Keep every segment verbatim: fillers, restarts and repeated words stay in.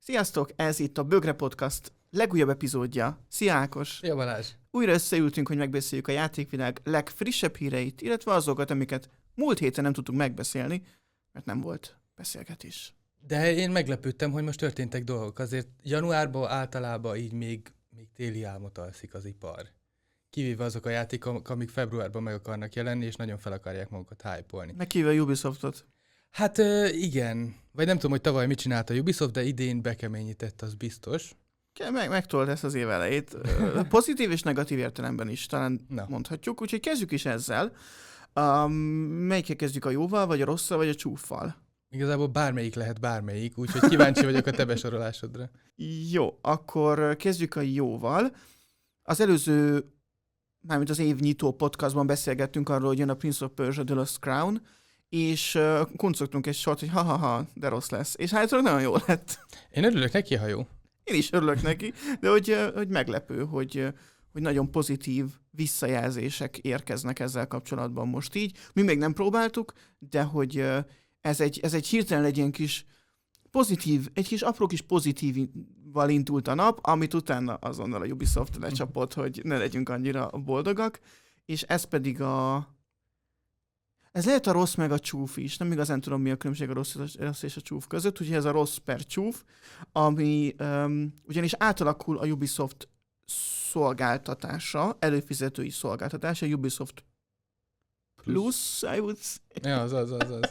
Sziasztok, ez itt a Bögre Podcast legújabb epizódja. Szia Ákos! Szia Balázs! Újra összeültünk, hogy megbeszéljük a játékvilág legfrissebb híreit, illetve azokat, amiket múlt héten nem tudtunk megbeszélni, mert nem volt beszélgetés. De én meglepődtem, hogy most történtek dolgok. Azért januárban általában így még, még téli álmot alszik az ipar. Kivéve azok a játékok, amik februárban meg akarnak jelenni, és nagyon fel akarják magukat hype-olni. Megkívül a Ubisoftot. Hát igen. Vagy nem tudom, hogy tavaly mit csinált a Ubisoft, de idén bekeményített, az biztos. Meg, megtolt ezt az év elejét. Pozitív és negatív értelemben is talán Na. mondhatjuk, úgyhogy kezdjük is ezzel. Um, melyikkel kezdjük, a jóval, vagy a rosszal, vagy a csúffal? Igazából bármelyik lehet bármelyik, úgyhogy kíváncsi vagyok a te besorolásodra. Jó, akkor kezdjük a jóval. Az előző, mármint az év nyitó podcastban beszélgettünk arról, hogy jön a Prince of Persia The Lost Crown, és uh, kuncogtunk egy sort, hogy ha-ha-ha, de rossz lesz. És hát nagyon jó lett. Én örülök neki, ha jó. Én is örülök neki, de hogy, uh, hogy meglepő, hogy, uh, hogy nagyon pozitív visszajelzések érkeznek ezzel kapcsolatban most így. Mi még nem próbáltuk, de hogy uh, ez, egy, ez egy hirtelen egy ilyen kis pozitív, egy kis apró kis pozitívval indult a nap, amit utána azonnal a Ubisoft lecsapott, hogy ne legyünk annyira boldogak, és ez pedig a... Ez lehet a rossz meg a csúf is, nem igazán tudom, mi a különbség a rossz, rossz és a csúf között, úgyhogy ez a rossz per csúf, ami um, ugyanis átalakul a Ubisoft szolgáltatása, előfizetői szolgáltatása, a Ubisoft Plus, I would say. Ja, az, az, az, az.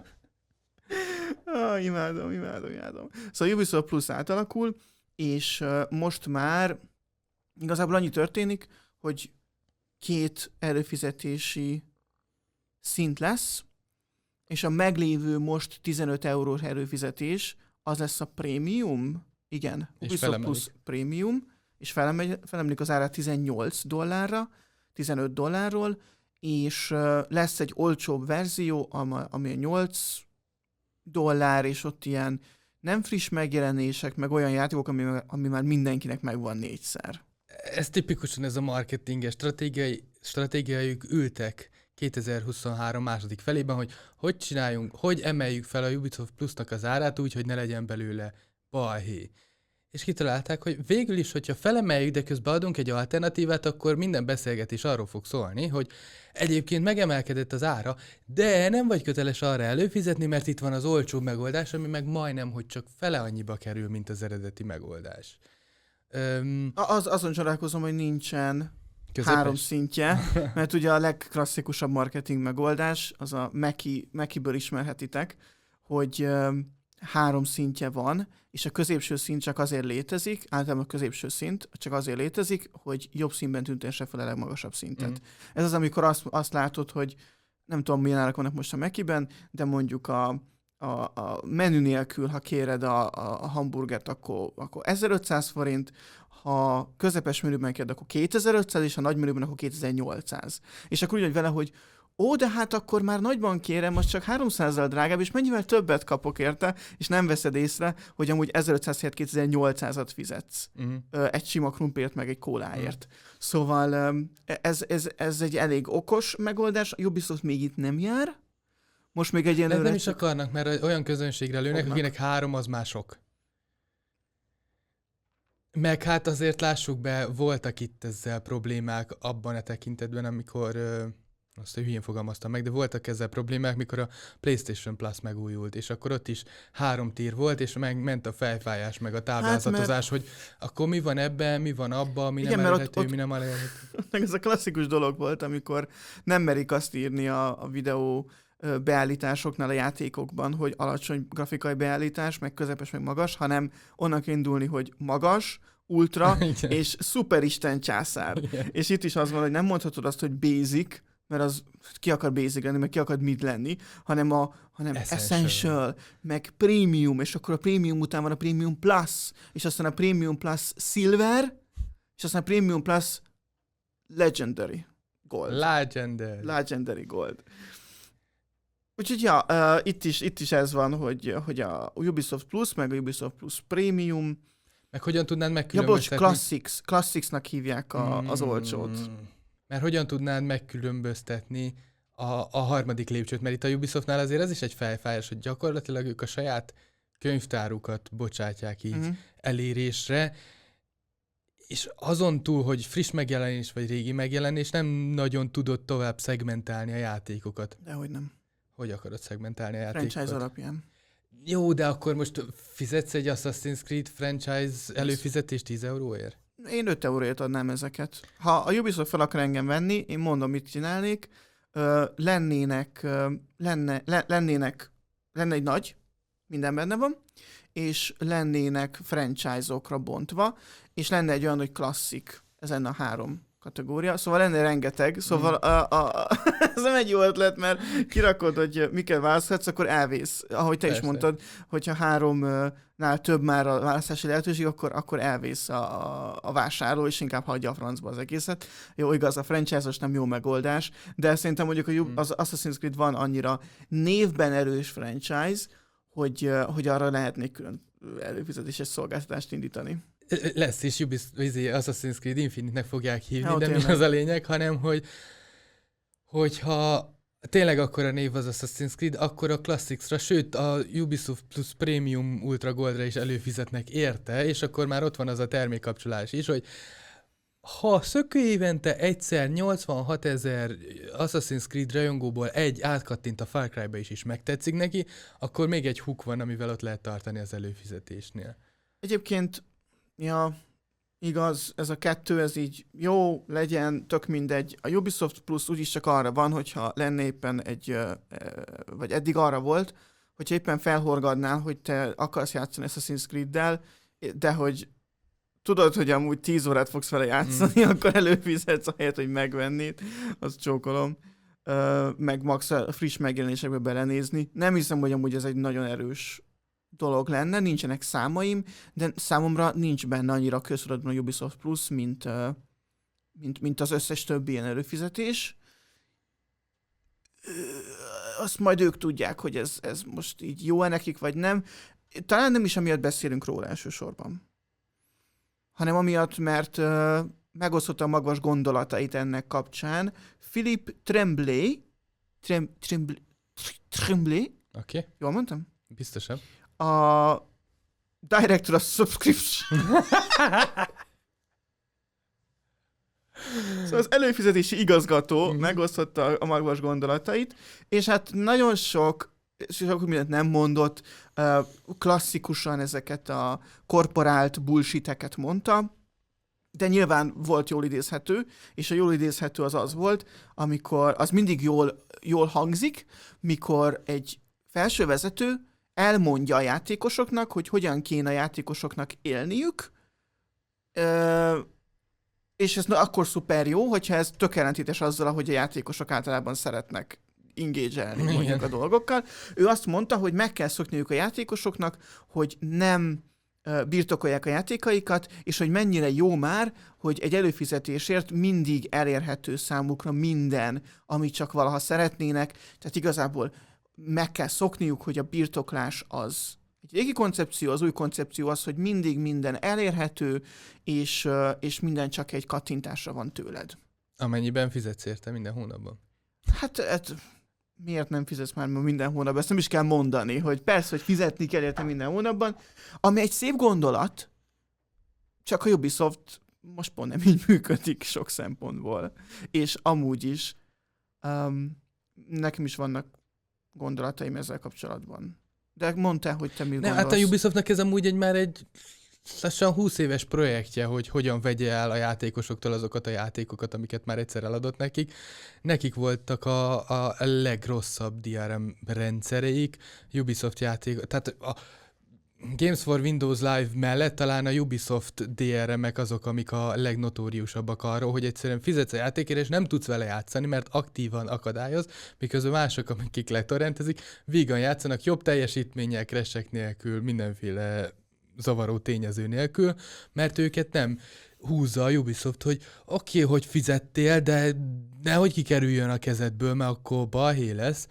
Ah, imádom, imádom, imádom. Szóval a Ubisoft Plus átalakul, és uh, most már igazából annyi történik, hogy két előfizetési szint lesz, és a meglévő most tizenöt eurós előfizetés, az lesz a Premium, igen, És Ubisoft Plus Premium, és felemegy, felemelik az árát tizennyolc dollárra, tizenöt dollárról, és uh, lesz egy olcsóbb verzió, ami a nyolc dollár, és ott ilyen nem friss megjelenések, meg olyan játékok, ami, ami már mindenkinek megvan négyszer. Ez tipikusan ez a marketinges stratégiai, stratégiájuk ültek kétezer-huszonhárom második felében, hogy hogy csináljunk, hogy emeljük fel a Ubisoft Plusnak az árát úgy, hogy ne legyen belőle balhé. És kitalálták, hogy végül is, hogyha felemeljük, de közben adunk egy alternatívát, akkor minden beszélgetés arról fog szólni, hogy egyébként megemelkedett az ára, de nem vagy köteles arra előfizetni, mert itt van az olcsó megoldás, ami meg majdnem, hogy csak fele annyiba kerül, mint az eredeti megoldás. Öm, Az, azon csodálkozom, hogy nincsen közepes. három szintje, mert ugye a legklasszikusabb marketing megoldás, az a Meki, Mekiből ismerhetitek, hogy um, három szintje van, és a középső szint csak azért létezik, általában a középső szint csak azért létezik, hogy jobb színben tüntesse fel a legmagasabb szintet. Mm. Ez az, amikor azt, azt látod, hogy nem tudom, milyen árak vannak most a Mekiben, de mondjuk a, a, a menü nélkül, ha kéred a, a, a hamburgert, akkor, akkor ezerötszáz forint, ha közepes menüben kéred, akkor kétezer-ötszáz, és ha nagy menüben, akkor kétezer-nyolcszáz. És akkor úgy vagy vele, hogy ó, de hát akkor már nagyban kérem, most csak háromszázzal drágább, és mennyivel többet kapok érte, és nem veszed észre, hogy amúgy ezerötszáz helyett kétezer-nyolcszázat fizetsz. Uh-huh. Egy sima krumpért, meg egy kóláért. Uh-huh. Szóval ez, ez, ez egy elég okos megoldás, a Ubisoft még itt nem jár. Most még egy ilyen... De nem is akarnak, mert olyan közönségre lőnek, fognak. Akinek három, az már sok. Meg hát azért lássuk be, voltak itt ezzel problémák abban a tekintetben, amikor... azt hülyén fogalmaztam meg, de voltak ezzel problémák, mikor a PlayStation Plus megújult, és akkor ott is három tír volt, és megment a fejfájás, meg a táblázatozás, hát, mert... hogy akkor mi van ebben, mi van abban, mi igen, nem elérhető, ott, mi nem elérhető. Ez a klasszikus dolog volt, amikor nem merik azt írni a, a videó beállításoknál a játékokban, hogy alacsony grafikai beállítás, meg közepes, meg magas, hanem onnan kell indulni, hogy magas, ultra, és szuperisten császár. Igen. És itt is az van, hogy nem mondhatod azt, hogy basic, mert az ki akar basic lenni, meg ki akar mid lenni, hanem a hanem essential. essential, meg premium, és akkor a premium után van a premium plus, és aztán a premium plus silver, és aztán a premium plus legendary gold. Legendary. Legendary gold. Úgyhogy ja, uh, itt, is, itt is ez van, hogy, hogy a Ubisoft Plus, meg a Ubisoft Plus Premium. Meg hogyan tudnád megkülönböztetni? Ja, bocs, Classics. Classicsnak hívják a, az olcsót. Mert hogyan tudnád megkülönböztetni a, a harmadik lépcsőt? Mert itt a Ubisoftnál azért ez is egy fejfájás, hogy gyakorlatilag ők a saját könyvtárukat bocsátják így Uh-huh. elérésre, és azon túl, hogy friss megjelenés vagy régi megjelenés, nem nagyon tudod tovább szegmentálni a játékokat. Dehogy nem. Hogy akarod szegmentálni a játékokat? Franchise alapján. Jó, de akkor most fizetsz egy Assassin's Creed franchise előfizetés tíz euróért? Én öt euróért adnám ezeket. Ha a Ubisoft fel akar engem venni, én mondom, mit csinálnék. Ö, lennének, ö, lenne, le, lennének, lenne egy nagy, minden benne van, és lennének franchise-okra bontva, és lenne egy olyan, hogy klasszik, ez lenne a három kategória, szóval lenne rengeteg, szóval mm. a, a, a, ez nem egy jó ötlet, mert kirakod, hogy miket választhatsz, akkor elvész. Ahogy te Persze. is mondtad, hogyha háromnál több már a választási lehetőség, akkor, akkor elvész a, a, a vásárló, és inkább hagyja a francba az egészet. Jó, igaz, a franchise-os nem jó megoldás, de szerintem mondjuk a, az Assassin's Creed van annyira névben erős franchise, hogy, hogy arra lehetnék külön előfizetéses szolgáltatást indítani. Lesz is, Ubisoft, Assassin's Creed Infinite-nek fogják hívni, ja, de mi az a lényeg, hanem hogy hogyha tényleg akkor a név az Assassin's Creed, akkor a Classics-ra, sőt a Ubisoft Plus Premium Ultra Goldra is előfizetnek érte, és akkor már ott van az a termékkapcsolás is, hogy ha szökő évente egyszer nyolcvanhat ezer Assassin's Creed rajongóból egy átkattint a Far Cry-ba is, is megtetszik neki, akkor még egy hook van, amivel ott lehet tartani az előfizetésnél. Egyébként, ja, igaz, ez a kettő, ez így jó, legyen, tök mindegy. A Ubisoft Plus úgyis csak arra van, hogyha lenne éppen egy, vagy eddig arra volt, hogyha éppen felhorgadnál, hogy te akarsz játszani Assassin's Creed-del, de hogy tudod, hogy amúgy tíz órát fogsz vele játszani, mm. akkor előfizetsz ahelyett, hogy megvennéd, azt csókolom. Uh, meg max a friss megjelenésekbe belenézni. Nem hiszem, hogy amúgy ez egy nagyon erős dolog lenne, nincsenek számaim, de számomra nincs benne annyira köztudatban a Ubisoft Plus, mint, uh, mint, mint az összes többi ilyen előfizetés. Uh, azt majd ők tudják, hogy ez, ez most így jó-e nekik, vagy nem. Talán nem is amiatt beszélünk róla elsősorban, hanem amiatt, mert uh, megosztotta a magas gondolatait ennek kapcsán. Philippe Tremblay, Trem, Tremblay, Tremblay, Oké. Okay. Jól mondtam? Biztosan. A Director of Subscription. Szóval az előfizetési igazgató mm-hmm. megosztotta a magas gondolatait, és hát nagyon sok sok mindent nem mondott, klasszikusan ezeket a korporált bullshiteket mondta, de nyilván volt jól idézhető, és a jól idézhető az az volt, amikor az mindig jól, jól hangzik, mikor egy felsővezető elmondja a játékosoknak, hogy hogyan kéne a játékosoknak élniük, és ez akkor szuper jó, hogyha ez tök ellentétes azzal, ahogy a játékosok általában szeretnek engage-elni mondjuk a dolgokkal. Ő azt mondta, hogy meg kell szokniuk a játékosoknak, hogy nem uh, birtokolják a játékaikat, és hogy mennyire jó már, hogy egy előfizetésért mindig elérhető számukra minden, amit csak valaha szeretnének. Tehát igazából meg kell szokniuk, hogy a birtoklás az egy régi koncepció, az új koncepció az, hogy mindig minden elérhető, és, uh, és minden csak egy kattintásra van tőled. Amennyiben fizetsz érte minden hónapban. Hát, hát miért nem fizetsz már minden hónapban? Ezt nem is kell mondani, hogy persze, hogy fizetni kell érte minden hónapban, ami egy szép gondolat, csak a Ubisoft most pont nem így működik sok szempontból. És amúgy is um, nekem is vannak gondolataim ezzel kapcsolatban. De mondtál, hogy te mi gondolsz? Hát a Ubisoftnak ez amúgy egy már egy lassan húsz éves projektje, hogy hogyan vegye el a játékosoktól azokat a játékokat, amiket már egyszer eladott nekik. Nekik voltak a, a legrosszabb dé er em rendszereik, Ubisoft játék, tehát a Games for Windows Live mellett talán a Ubisoft dé er emek azok, amik a legnotóriusabbak arról, hogy egyszerűen fizetsz a játékért, és nem tudsz vele játszani, mert aktívan akadályoz, miközben mások, akik letorrentezik, vígan játszanak jobb teljesítménnyel, crashek nélkül, mindenféle zavaró tényező nélkül, mert őket nem húzza a Ubisoft, hogy oké, okay, hogy fizettél, de nehogy kikerüljön a kezedből, mert akkor balhé lesz.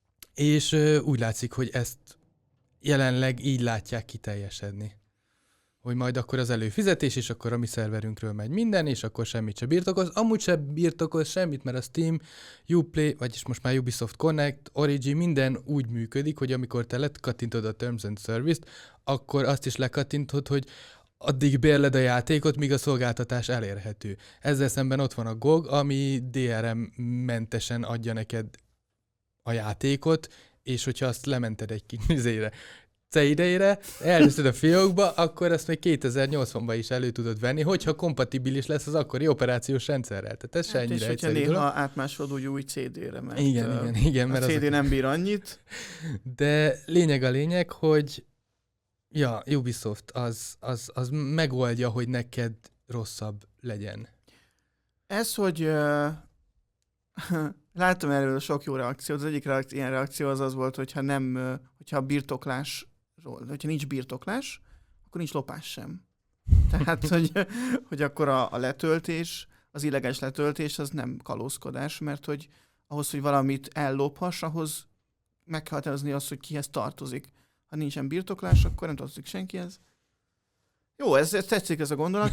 És uh, úgy látszik, hogy ezt jelenleg így látják kiteljesedni. hogy majd akkor az előfizetés, és akkor a mi szerverünkről megy minden, és akkor semmit se birtokoz. Amúgy se birtokoz semmit, mert a Steam, Uplay, vagyis most már Ubisoft Connect, Origin, minden úgy működik, hogy amikor te lekattintod a Terms and Service-t, akkor azt is lekattintod, hogy addig bérled a játékot, míg a szolgáltatás elérhető. Ezzel szemben ott van a gé o gé, ami dé er em-mentesen adja neked a játékot, és hogyha azt lemented egy kizére, C idejére, elviszed a fiókba, akkor ezt még kétezer-nyolcvanban is elő tudod venni, hogyha kompatibilis lesz az akkori operációs rendszerrel. Tehát ez hát se ennyire egyszerű néha dolog. átmásolod úgy új cé dére, mert igen, igen, igen, a mert cé dé az... nem bír annyit. De lényeg a lényeg, hogy ja, Ubisoft az, az, az megoldja, hogy neked rosszabb legyen. Ez, hogy uh, láttam erről sok jó reakciót. Az egyik reakció, ilyen reakció az az volt, hogyha nem, uh, hogyha birtoklás hogyha nincs birtoklás, akkor nincs lopás sem. Tehát, hogy, hogy akkor a, a letöltés, az illegális letöltés, az nem kalózkodás, mert hogy ahhoz, hogy valamit ellophass, ahhoz meg kell határozni azt, hogy kihez tartozik. Ha nincsen birtoklás, akkor nem tartozik senkihez. Jó, ez, ez tetszik ez a gondolat.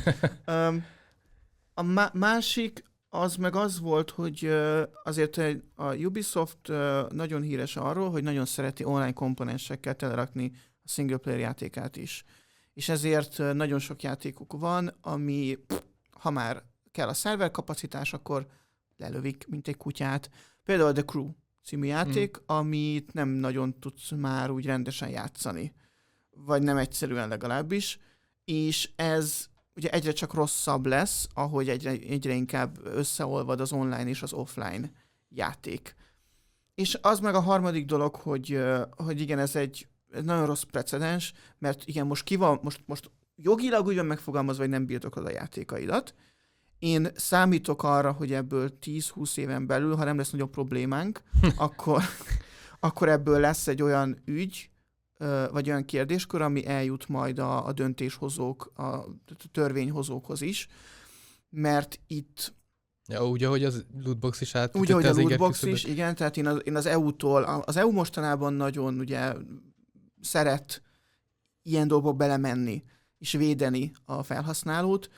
A másik, az meg az volt, hogy azért a Ubisoft nagyon híres arról, hogy nagyon szereti online komponensekkel telerakni a single player játékát is. És ezért nagyon sok játékuk van, ami ha már kell a szerver kapacitás, akkor lelövik, mint egy kutyát. Például a The Crew című játék, mm. amit nem nagyon tudsz már úgy rendesen játszani. Vagy nem egyszerűen legalábbis. És ez ugye egyre csak rosszabb lesz, ahogy egyre, egyre inkább összeolvad az online és az offline játék. És az meg a harmadik dolog, hogy, hogy igen, ez egy nagyon rossz precedens, mert igen, most ki van, most, most jogilag úgy van megfogalmazva, hogy nem birtoklod a játékaidat. Én számítok arra, hogy ebből tíz-húsz éven belül, ha nem lesz nagyobb problémánk, akkor, akkor ebből lesz egy olyan ügy, vagy olyan kérdéskör, ami eljut majd a, a döntéshozók, a törvényhozókhoz is, mert itt... Ja, úgy, ahogy az lootbox is át... Úgy, ahogy a lootbox is, igen, tehát én az, én az é u-tól, az é u mostanában nagyon ugye szeret ilyen dolgokba belemenni, és védeni a felhasználót,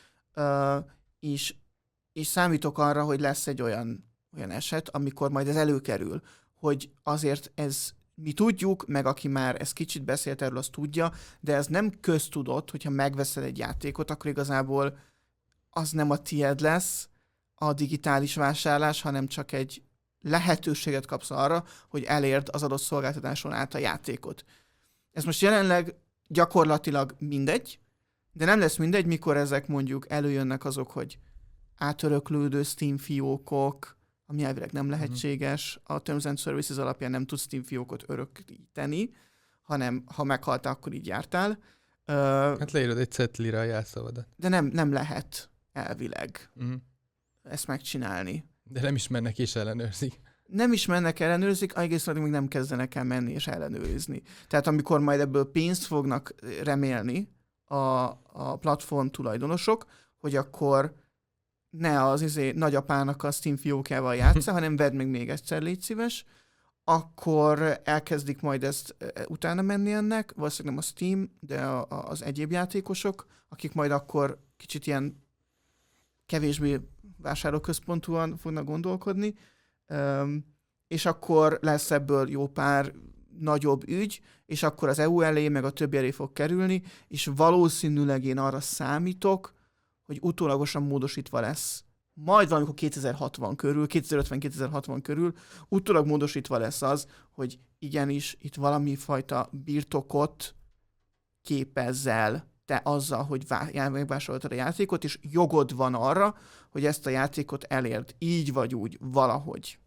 és, és számítok arra, hogy lesz egy olyan, olyan eset, amikor majd ez előkerül, hogy azért ez mi tudjuk, meg aki már ezt kicsit beszélt erről, azt tudja, de ez nem köztudott, hogyha megveszel egy játékot, akkor igazából az nem a tied lesz, a digitális vásárlás, hanem csak egy lehetőséget kapsz arra, hogy elérd az adott szolgáltatáson át a játékot. Ez most jelenleg gyakorlatilag mindegy, de nem lesz mindegy, mikor ezek mondjuk előjönnek azok, hogy átöröklődő Steam fiókok, ami elvileg nem lehetséges, a Terms and Services alapján nem tudsz Steam fiókot örökíteni, hanem ha meghaltál, akkor így jártál. Hát leírod egy cetlire a jelszavadat. De nem, nem lehet elvileg uh-huh. ezt megcsinálni. De nem is mennek és ellenőrzik. Nem is mennek, ellenőrzik, egész addig még nem kezdenek el menni és ellenőrizni. Tehát amikor majd ebből pénzt fognak remélni a, a platform tulajdonosok, hogy akkor ne az izé, nagyapának a Steam fiókjával játssza, hanem vedd meg még egyszer, légy szíves, akkor elkezdik majd ezt utána menni ennek, valószínűleg nem a Steam, de a, a, az egyéb játékosok, akik majd akkor kicsit ilyen kevésbé vásárlóközpontúan fognak gondolkodni, um, és akkor lesz ebből jó pár nagyobb ügy, és akkor az é u elé, meg a többi elé fog kerülni, és valószínűleg én arra számítok, hogy utólagosan módosítva lesz. Majd valamikor kétezer-hatvan körül, kétezer-ötven-kétezer-hatvan körül utólag módosítva lesz az, hogy igenis itt valami fajta birtokot képezzel te azzal, hogy megvásároltad a játékot, és jogod van arra, hogy ezt a játékot elérd. Így vagy úgy, valahogy.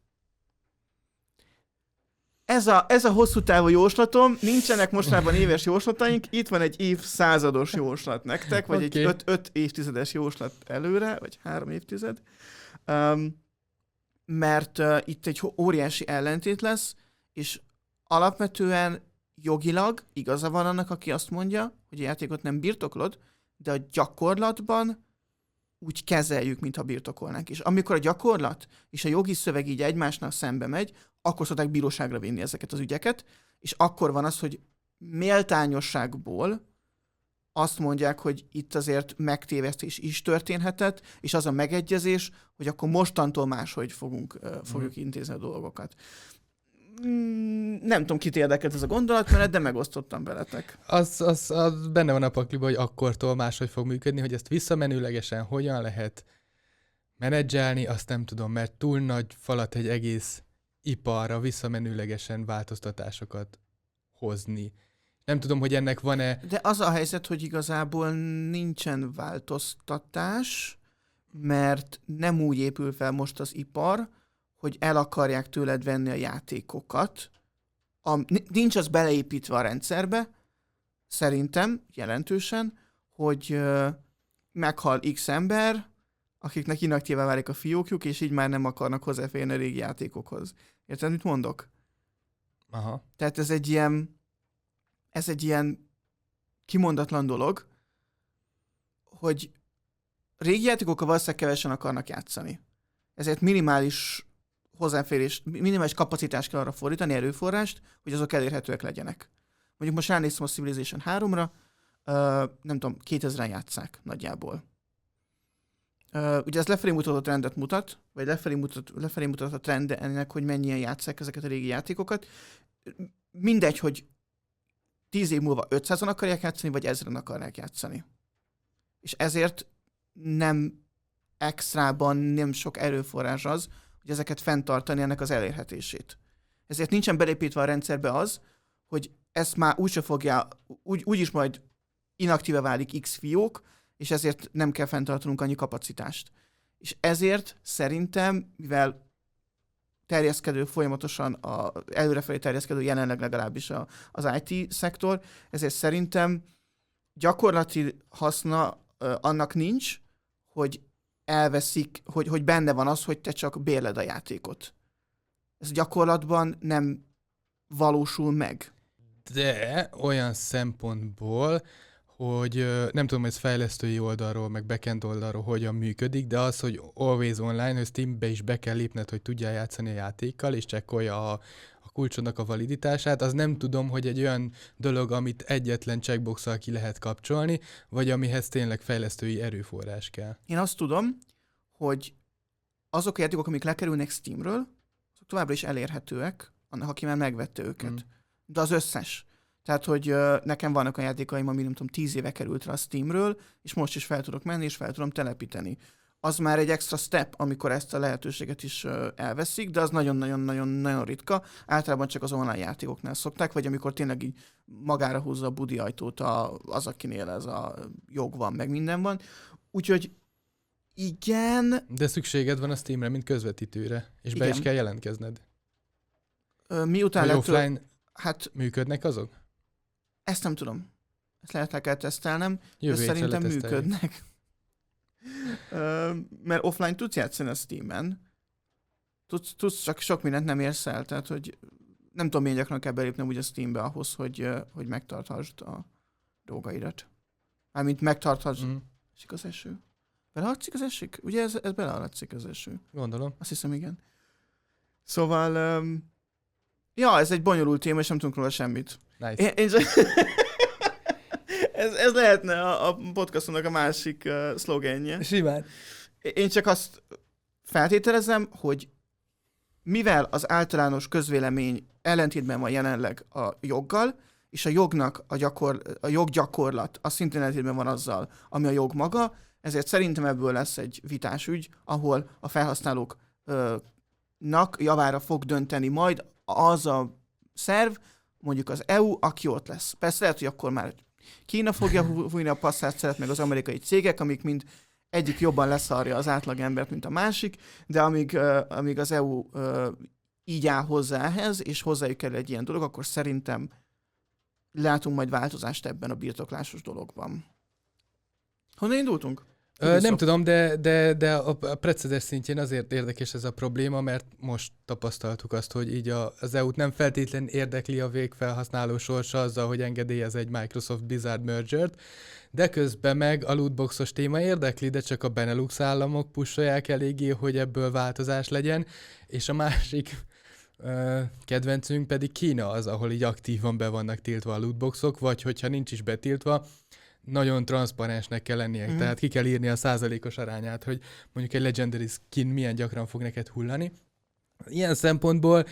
Ez a, ez a hosszú távú jóslatom, nincsenek mostanában éves jóslataink, itt van egy évszázados jóslat nektek, vagy okay. egy öt, öt évtizedes jóslat előre, vagy három évtized, um, mert uh, itt egy óriási ellentét lesz, és alapvetően jogilag igaza van annak, aki azt mondja, hogy a játékot nem birtoklod, de a gyakorlatban úgy kezeljük, mintha birtokolnánk. És amikor a gyakorlat és a jogi szöveg így egymásnak szembe megy, akkor szokták bíróságra vinni ezeket az ügyeket, és akkor van az, hogy méltányosságból azt mondják, hogy itt azért megtévesztés is történhetett, és az a megegyezés, hogy akkor mostantól máshogy fogunk, uh, fogjuk mm. intézni a dolgokat. Mm, nem tudom, kit érdekelt ez a gondolatmenet, de megosztottam veletek. Az, az, az benne van a pakliban, hogy akkortól máshogy fog működni, hogy ezt visszamenőlegesen hogyan lehet menedzselni, azt nem tudom, mert túl nagy falat egy egész iparra visszamenőlegesen változtatásokat hozni. Nem tudom, hogy ennek van-e... De az a helyzet, hogy igazából nincsen változtatás, mert nem úgy épül fel most az ipar, hogy el akarják tőled venni a játékokat. A, nincs az beleépítve a rendszerbe, szerintem jelentősen, hogy uh, meghal X ember, akiknek inaktíve válik a fiókjuk, és így már nem akarnak hozzáférni a régi játékokhoz. Érted, mit mondok? Aha. Tehát ez egy ilyen, ez egy ilyen kimondatlan dolog, hogy régi játékokkal valószínűleg kevesen akarnak játszani. Ezért minimális hozzáférés, minimális kapacitást kell arra fordítani, erőforrást, hogy azok elérhetőek legyenek. Mondjuk most ránéztem a Civilization háromra, uh, nem tudom, kétezren játsszák nagyjából. Uh, ugye ez lefelé mutató trendet mutat, vagy lefelé mutat, lefelé mutat a trend ennek, hogy mennyien játsszák ezeket a régi játékokat. Mindegy, hogy tíz év múlva ötszázan akarják játszani, vagy ezren akarják játszani. És ezért nem extrában nem sok erőforrás az, hogy ezeket fenntartani, ennek az elérhetését. Ezért nincsen belépítve a rendszerbe az, hogy ezt már úgyse fogja, úgy, úgyis majd inaktíve válik X fiók, és ezért nem kell fenntartanunk annyi kapacitást. És ezért szerintem, mivel terjeszkedő folyamatosan, a, előrefelé terjeszkedő jelenleg legalábbis a, az i té szektor, ezért szerintem gyakorlati haszna ö, annak nincs, hogy elveszik, hogy, hogy benne van az, hogy te csak bérled a játékot. Ez gyakorlatban nem valósul meg. De olyan szempontból, hogy nem tudom, hogy ez fejlesztői oldalról, meg backend oldalról hogyan működik, de az, hogy always online, hogy Steambe is be kell lépned, hogy tudjál játszani a játékkal, és csekkolja a, a kulcsodnak a validitását, az nem tudom, hogy egy olyan dolog, amit egyetlen checkbox-szal ki lehet kapcsolni, vagy amihez tényleg fejlesztői erőforrás kell. Én azt tudom, hogy azok a játékok, amik lekerülnek Steamről, azok továbbra is elérhetőek, annak, aki már megvette őket. Mm. De az összes. Tehát, hogy uh, nekem vannak a játékaim, ami nem tudom, tíz éve került rá a Steamről, és most is fel tudok menni, és fel tudom telepíteni. Az már egy extra step, amikor ezt a lehetőséget is uh, elveszik, de az nagyon-nagyon-nagyon ritka. Általában csak az online játékoknál szokták, vagy amikor tényleg így magára húzza a budi ajtót a, az, akinél ez a jog van, meg minden van. Úgyhogy igen. De szükséged van a Steamre, mint közvetítőre, és igen. be is kell jelentkezned. Uh, miután vagy lett, offline hát, működnek azok? Ezt nem tudom. Ezt lehet, kell tesztelnem, de Jövő szerintem működnek. uh, mert offline tudsz játszani a Steamen. Tudsz, tudsz, csak sok mindent nem érsz el. Tehát, hogy nem tudom, milyen gyakran kell belépnem úgy a Steambe ahhoz, hogy, uh, hogy megtarthasd a dolgaidat. Mármint megtarthasd. Mm. Esik az eső. Belehallatszik az esik? Ugye ez, ez belehallatszik az eső. Gondolom. Azt hiszem, igen. Szóval... Um, ja, ez egy bonyolult téma, és nem tudunk róla semmit. Nice. Én, én csak... ez, ez lehetne a, a podcastomnak a másik uh, szlogenje. Simán. Én csak azt feltételezem, hogy mivel az általános közvélemény ellentétben van jelenleg a joggal, és a jognak a, gyakor, a joggyakorlat az szintén ellentétben van azzal, ami a jog maga, ezért szerintem ebből lesz egy vitás ügy, ahol a felhasználóknak javára fog dönteni majd az a szerv, mondjuk az é u, aki ott lesz. Persze lehet, hogy akkor már Kína fogja hújni a passzát, szeret meg az amerikai cégek, amik mind egyik jobban leszarja az átlag embert, mint a másik, de amíg, uh, amíg az é u uh, így áll hozzá ehhez, és hozzájuk kell egy ilyen dolog, akkor szerintem látunk majd változást ebben a birtoklásos dologban. Honnan indultunk? Ö, nem tudom, de, de, de a precedens szintjén azért érdekes ez a probléma, mert most tapasztaltuk azt, hogy így a, az é u-t nem feltétlenül érdekli a végfelhasználó sorsa azzal, hogy engedélyez egy Microsoft Blizzard mergert, de közben meg a lootboxos téma érdekli, de csak a Benelux államok pusolják eléggé, hogy ebből változás legyen, és a másik ö, kedvencünk pedig Kína az, ahol így aktívan be vannak tiltva a lootboxok, vagy hogyha nincs is betiltva, nagyon transzparensnek kell lennie, mm. tehát ki kell írni a százalékos arányát, hogy mondjuk egy Legendary skin milyen gyakran fog neked hullani. Ilyen szempontból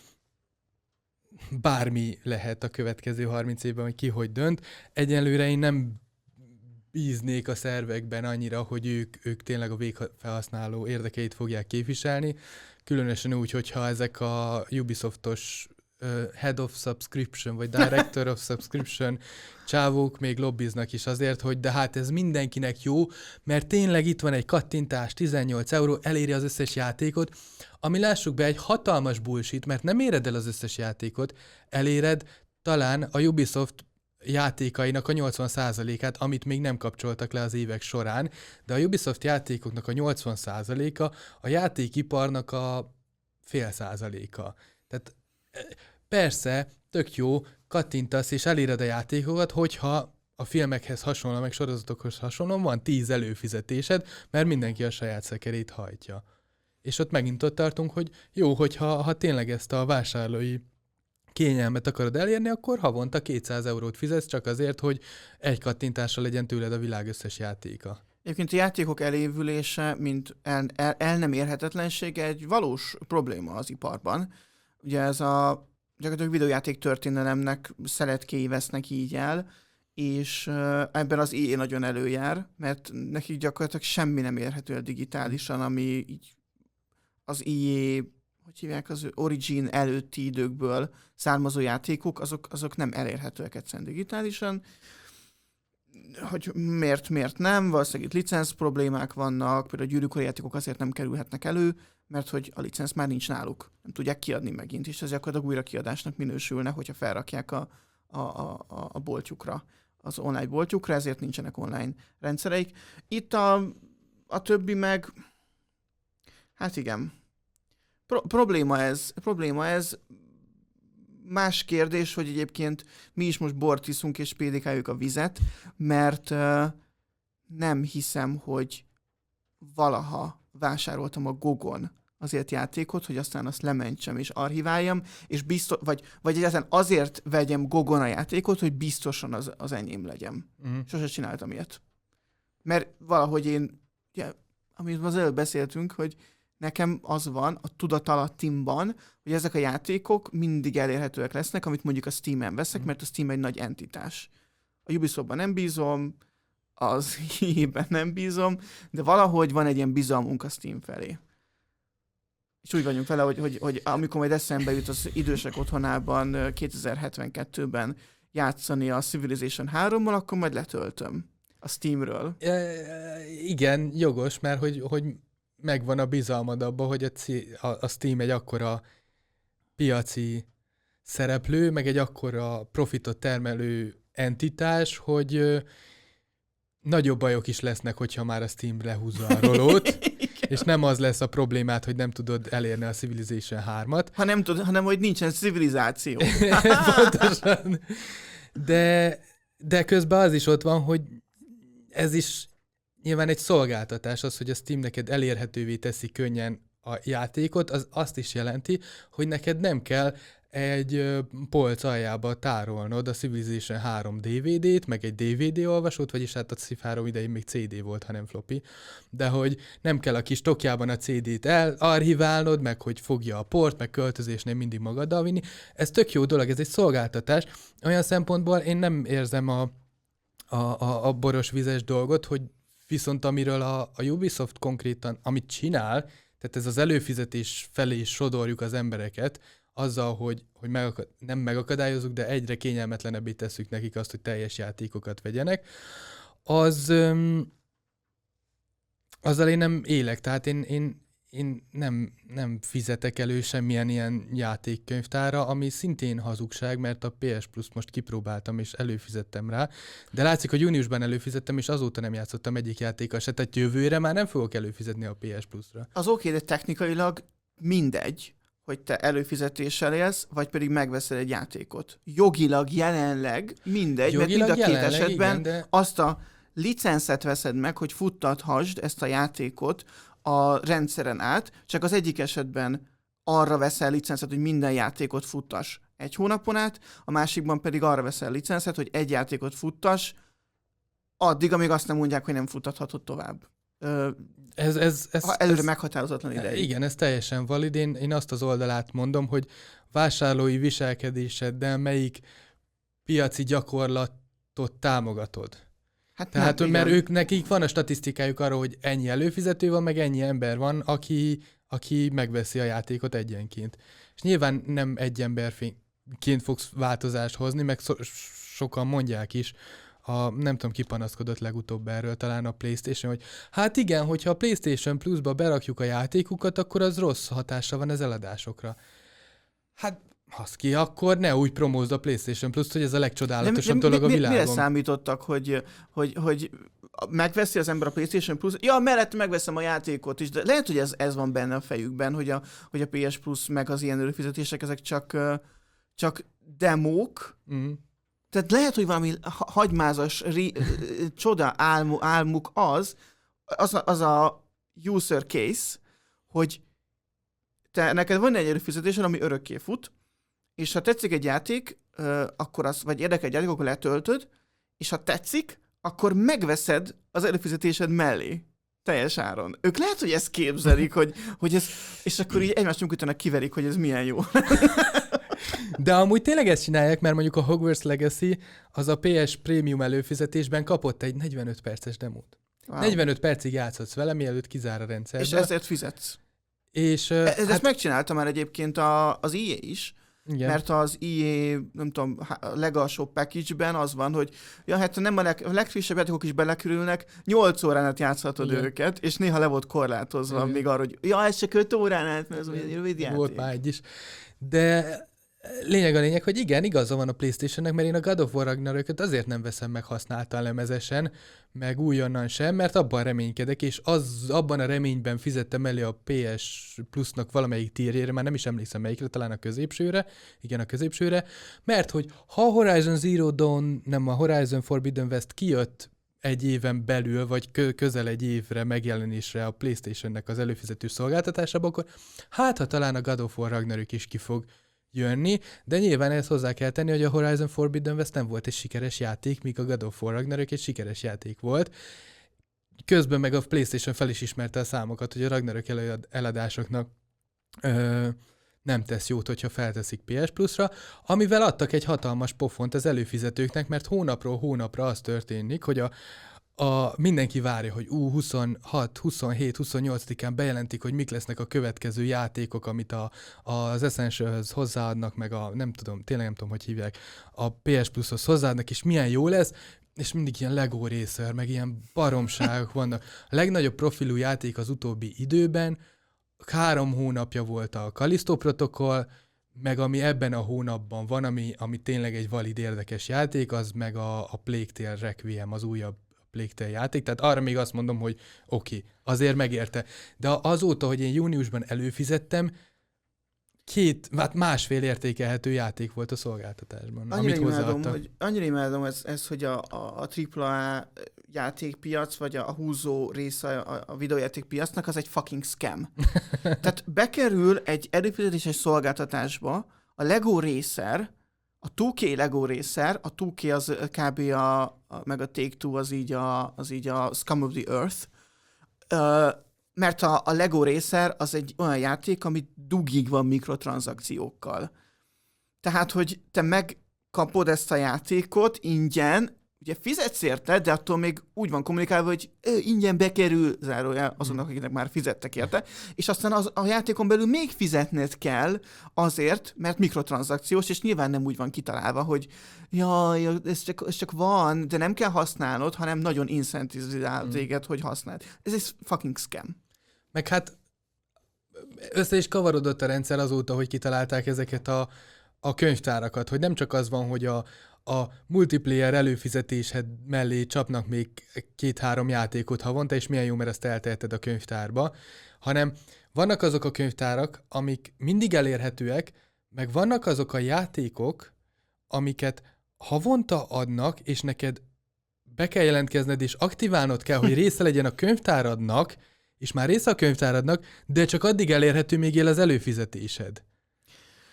bármi lehet a következő harminc évben, hogy ki hogy dönt. Egyelőre én nem bíznék a szervekben annyira, hogy ők, ők tényleg a végfelhasználó érdekeit fogják képviselni, különösen úgy, hogyha ezek a Ubisoftos uh, Head of Subscription, vagy Director of Subscription csávók még lobbiznak is azért, hogy de hát ez mindenkinek jó, mert tényleg itt van egy kattintás, tizennyolc euró, eléri az összes játékot, ami lássuk be egy hatalmas bullshit, mert nem éred el az összes játékot, eléred talán a Ubisoft játékainak a nyolcvan százalékát, amit még nem kapcsoltak le az évek során, de a Ubisoft játékoknak a nyolcvan százaléka a játékiparnak a fél százaléka. Tehát persze, tök jó, kattintasz és eléred a játékokat, hogyha a filmekhez hasonlóan, meg sorozatokhoz hasonlóan van tíz előfizetésed, mert mindenki a saját szekerét hajtja. És ott megint ott tartunk, hogy jó, hogyha ha tényleg ezt a vásárlói kényelmet akarod elérni, akkor havonta kétszáz eurót fizetsz csak azért, hogy egy kattintással legyen tőled a világ összes játéka. Egyébként a játékok elévülése, mint el, el, el nem érhetetlensége egy valós probléma az iparban. Ugye ez a gyakorlatilag videójáték történelemnek szeletkéi vesznek így el, és ebben az í á nagyon előjár, mert nekik gyakorlatilag semmi nem érhető el digitálisan, ami így az í á, hogy hívják, az Origin előtti időkből származó játékok, azok, azok nem elérhetőek egyszerűen digitálisan. Hogy miért, miért nem? Valószínűleg itt licenc problémák vannak, például a Gyűrűk Ura játékok azért nem kerülhetnek elő, mert hogy a licenc már nincs náluk. Nem tudják kiadni megint, és ez gyakorlatilag újra kiadásnak minősülne, hogyha felrakják a, a, a, a boltjukra, az online boltjukra, ezért nincsenek online rendszereik. Itt a, a többi meg, hát igen, Pro- probléma ez, probléma ez. Más kérdés, hogy egyébként mi is most bort iszunk és pédikáljuk a vizet, mert uh, nem hiszem, hogy valaha vásároltam a Gogon azért játékot, hogy aztán azt lementsem és archiváljam, és biztos, vagy, vagy egyáltalán azért vegyem Gogon a játékot, hogy biztosan az, az enyém legyen. Mm. Sose csináltam ilyet. Mert valahogy én, ugye, amit az előbb beszéltünk, hogy nekem az van a tudatalattimban, hogy ezek a játékok mindig elérhetőek lesznek, amit mondjuk a Steamen veszek, mert a Steam egy nagy entitás. A Ubisoftban nem bízom, az í á-ben nem bízom, de valahogy van egy ilyen bizalmunk a Steam felé. És úgy vagyunk vele, hogy, hogy, hogy amikor majd eszembe jut az idősek otthonában kétezer-hetvenkettőben játszani a Civilization hárommal, akkor majd letöltöm a Steamről. E, igen, jogos, mert hogy, hogy megvan a bizalmad abban, hogy a, a Steam egy akkora piaci szereplő, meg egy akkora profitot termelő entitás, hogy ö, nagyobb bajok is lesznek, hogyha már a Steam lehúzza a rolót, és nem az lesz a problémát, hogy nem tudod elérni a Civilization hármat. Ha nem tudod, hanem hogy nincsen civilizáció. Pontosan. De, de közben az is ott van, hogy ez is nyilván egy szolgáltatás az, hogy a Steam neked elérhetővé teszi könnyen a játékot, az azt is jelenti, hogy neked nem kell egy ö, polc aljába tárolnod a Civilization három dé vé dét, meg egy dé vé dé olvasót, vagyis hát a Civ három idején még cé dé volt, hanem floppy, de hogy nem kell a kis tokjában a cé dét elarchiválnod, meg hogy fogja a port, meg költözésnél mindig magaddal vinni. Ez tök jó dolog, ez egy szolgáltatás. Olyan szempontból én nem érzem a, a, a, a boros vizes dolgot, hogy viszont amiről a, a Ubisoft konkrétan, amit csinál, tehát ez az előfizetés felé sodorjuk az embereket, azzal, hogy, hogy megakad, nem megakadályozunk, de egyre kényelmetlenebbé tesszük nekik azt, hogy teljes játékokat vegyenek, az öm, azzal én nem élek, tehát én, én, én nem, nem fizetek elő semmilyen ilyen játékkönyvtára, ami szintén hazugság, mert a pé es Plus most kipróbáltam, és előfizettem rá, de látszik, hogy júniusban előfizettem, és azóta nem játszottam egyik játékkal se, tehát jövőre már nem fogok előfizetni a pé es Plus-ra. Az oké, de technikailag mindegy, hogy te előfizetéssel élsz, vagy pedig megveszel egy játékot. Jogilag jelenleg mindegy, Jogilag mert mind a két esetben igen, de... azt a licenszet veszed meg, hogy futtathasd ezt a játékot a rendszeren át, csak az egyik esetben arra veszel licenszet, hogy minden játékot futtass egy hónapon át, a másikban pedig arra veszel licenszet, hogy egy játékot futtass addig, amíg azt nem mondják, hogy nem futtathatod tovább. Ö, ez, ez, ez, ha előre ez, meghatározatlan ideig. Igen, ez teljesen valid. Én, én azt az oldalát mondom, hogy vásárlói viselkedéseddel melyik piaci gyakorlatot támogatod. Hát Tehát, nem, mert igen. ők, nekik van a statisztikájuk arról, hogy ennyi előfizető van, meg ennyi ember van, aki, aki megveszi a játékot egyenként. És nyilván nem egy emberként fogsz változást hozni, meg so, sokan mondják is, a, nem tudom, ki panaszkodott legutóbb erről, talán a PlayStation, hogy hát igen, hogyha a PlayStation Plus-ba berakjuk a játékukat, akkor az rossz hatása van az eladásokra. Hát, az ki, akkor ne úgy promózd a PlayStation Plus-t, hogy ez a legcsodálatosabb dolog a világon. Mire számítottak, hogy, hogy, hogy megveszi az ember a PlayStation Plus? Ja, mellett megveszem a játékot is, de lehet, hogy ez, ez van benne a fejükben, hogy a, hogy a pé es Plus meg az ilyen előfizetések, ezek csak, csak demók. Mm. Tehát lehet, hogy valami hagymázas ri, csoda álmu, álmuk az, az a, az a user case, hogy te neked van egy előfizetésed, ami örökké fut, és ha tetszik egy játék, akkor az, vagy érdekel egy játék, akkor letöltöd, és ha tetszik, akkor megveszed az előfizetésed mellé. Teljes áron. Ők lehet, hogy ezt képzelik, hogy, hogy ez, és akkor így egymásnak utána kiverik, hogy ez milyen jó. De amúgy tényleg ezt csinálják, mert mondjuk a Hogwarts Legacy az a pé es Premium előfizetésben kapott egy negyvenöt perces demót. Wow. negyvenöt percig játszhatsz vele, mielőtt kizár a rendszerbe. És ezért fizetsz. És, e- ez hát... ezt megcsinálta már egyébként a, az í á is, igen. Mert az í á, nem tudom, a legalsóbb package-ben az van, hogy ja, hát nem a, leg, a legfrissebb játékok is belekerülnek, nyolc órán át játszhatod igen. őket, és néha le volt korlátozva igen. még arra, hogy ja, ez csak öt órán át, mert ez egy rövid játék. Volt már egy is. De lényeg a lényeg, hogy igen, igaza van a PlayStationnek, mert én a God of War Ragnarököt azért nem veszem meg használtan lemezesen, meg újonnan sem, mert abban reménykedek, és az, abban a reményben fizettem elő a pé es Plusnak valamelyik tírjére, már nem is emlékszem melyikre, talán a középsőre, igen, a középsőre, mert hogy ha a Horizon Zero Dawn, nem a Horizon Forbidden West kijött egy éven belül, vagy kö- közel egy évre megjelenésre a PlayStationnek az előfizető szolgáltatásába, akkor hát ha talán a God of War Ragnarök is ki fog jönni, de nyilván ezt hozzá kell tenni, hogy a Horizon Forbidden West nem volt egy sikeres játék, míg a God of War Ragnarök egy sikeres játék volt. Közben meg a PlayStation fel is ismerte a számokat, hogy a Ragnarök eladásoknak ö, nem tesz jót, hogyha felteszik pé es Plus-ra, amivel adtak egy hatalmas pofont az előfizetőknek, mert hónapról hónapra az történik, hogy a A, mindenki várja, hogy ú, huszonhat, huszonhét, huszonnyolcadikán bejelentik, hogy mik lesznek a következő játékok, amit a, az Essentialhöz hozzáadnak, meg a, nem tudom, tényleg nem tudom, hogy hívják, a pé es Plushoz hozzáadnak, és milyen jó lesz, és mindig ilyen Lego Racer, meg ilyen baromságok vannak. A legnagyobb profilú játék az utóbbi időben, három hónapja volt a Callisto Protocol, meg ami ebben a hónapban van, ami, ami tényleg egy valid érdekes játék, az meg a, a Plague Tale Requiem, az újabb Plague Tale játék, tehát arra még azt mondom, hogy oké, okay, azért megérte. De azóta, hogy én júniusban előfizettem, két, hát másfél értékelhető játék volt a szolgáltatásban, annyira amit imádom, hozzáadtak. hogy, annyira imádom ez, ez hogy a, a, a á á á játékpiac, vagy a, a húzó része a, a videójátékpiacnak, az egy fucking scam. Tehát bekerül egy előfizetéses szolgáltatásba a Lego Racer, a two K Lego Racer, a two K az kb. A, a meg a Take-Two az így a, az így a Scum of the Earth, uh, mert a, a Lego Racer az egy olyan játék, ami dugig van mikrotranszakciókkal. Tehát, hogy te megkapod ezt a játékot ingyen, ugye fizetsz érte, de attól még úgy van kommunikálva, hogy ő, ingyen bekerül, zárójel azonnak, akiknek már fizettek érte, és aztán az, a játékon belül még fizetned kell azért, mert mikrotranszakciós, és nyilván nem úgy van kitalálva, hogy jaj, ez csak, ez csak van, de nem kell használnod, hanem nagyon incentivizál téged, mm. hogy használd. Ez egy fucking scam. Meg hát össze is kavarodott a rendszer azóta, hogy kitalálták ezeket a, a könyvtárakat, hogy nem csak az van, hogy a a multiplayer előfizetésed mellé csapnak még két-három játékot havonta, és milyen jó, mert ezt elteheted a könyvtárba, hanem vannak azok a könyvtárak, amik mindig elérhetőek, meg vannak azok a játékok, amiket havonta adnak, és neked be kell jelentkezned, és aktiválnod kell, hogy része legyen a könyvtáradnak, és már része a könyvtáradnak, de csak addig elérhető, még él az előfizetésed.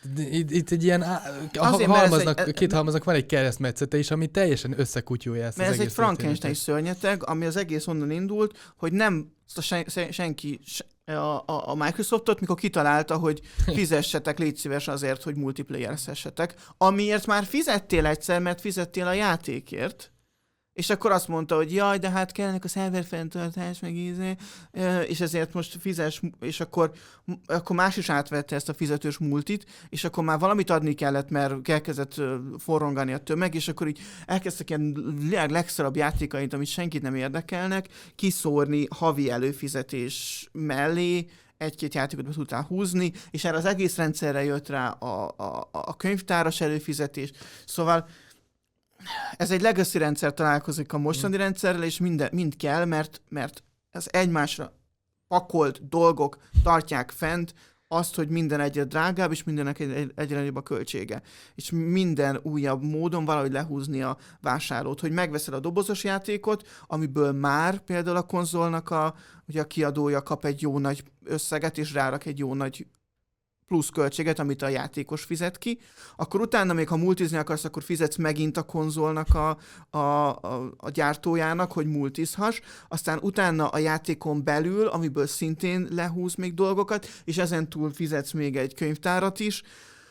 Itt, itt egy ilyen, á, Azért, halmaznak, egy, két halmaznak van egy keresztmetszete is, ami teljesen összekutyója ezt mert az ez egy egész Frankenstein szörnyeteg, ami az egész onnan indult, hogy nem sen, senki a, a, a Microsoftot, mikor kitalálta, hogy fizessetek, légy szíves azért, hogy multiplayer-szessetek, amiért már fizettél egyszer, mert fizettél a játékért, és akkor azt mondta, hogy jaj, de hát kellene a szerverfenntartás, meg íze, és ezért most fizes, és akkor, akkor más is átvette ezt a fizetős multit, és akkor már valamit adni kellett, mert elkezdett forrongani a tömeg, és akkor így elkezdtek ilyen legszarabb játékait, amit senkit nem érdekelnek, kiszórni havi előfizetés mellé, egy-két játékot be tudtál húzni, és erre az egész rendszerre jött rá a, a, a könyvtáras előfizetés. Szóval ez egy legacy rendszer találkozik a mostani hmm. rendszerrel, és minden, mind kell, mert, mert ez egymásra pakolt dolgok tartják fent azt, hogy minden egyre drágább, és mindennek egy, egyre nagyobb a költsége. És minden újabb módon valahogy lehúzni a vásárlót, hogy megveszed a dobozos játékot, amiből már például a konzolnak a, ugye a kiadója kap egy jó nagy összeget, és rárak egy jó nagy plusz költséget, amit a játékos fizet ki, akkor utána még ha multizni akarsz, akkor fizetsz megint a konzolnak a, a, a, a gyártójának, hogy multizhass, aztán utána a játékon belül, amiből szintén lehúz még dolgokat, és ezen túl fizetsz még egy könyvtárat is.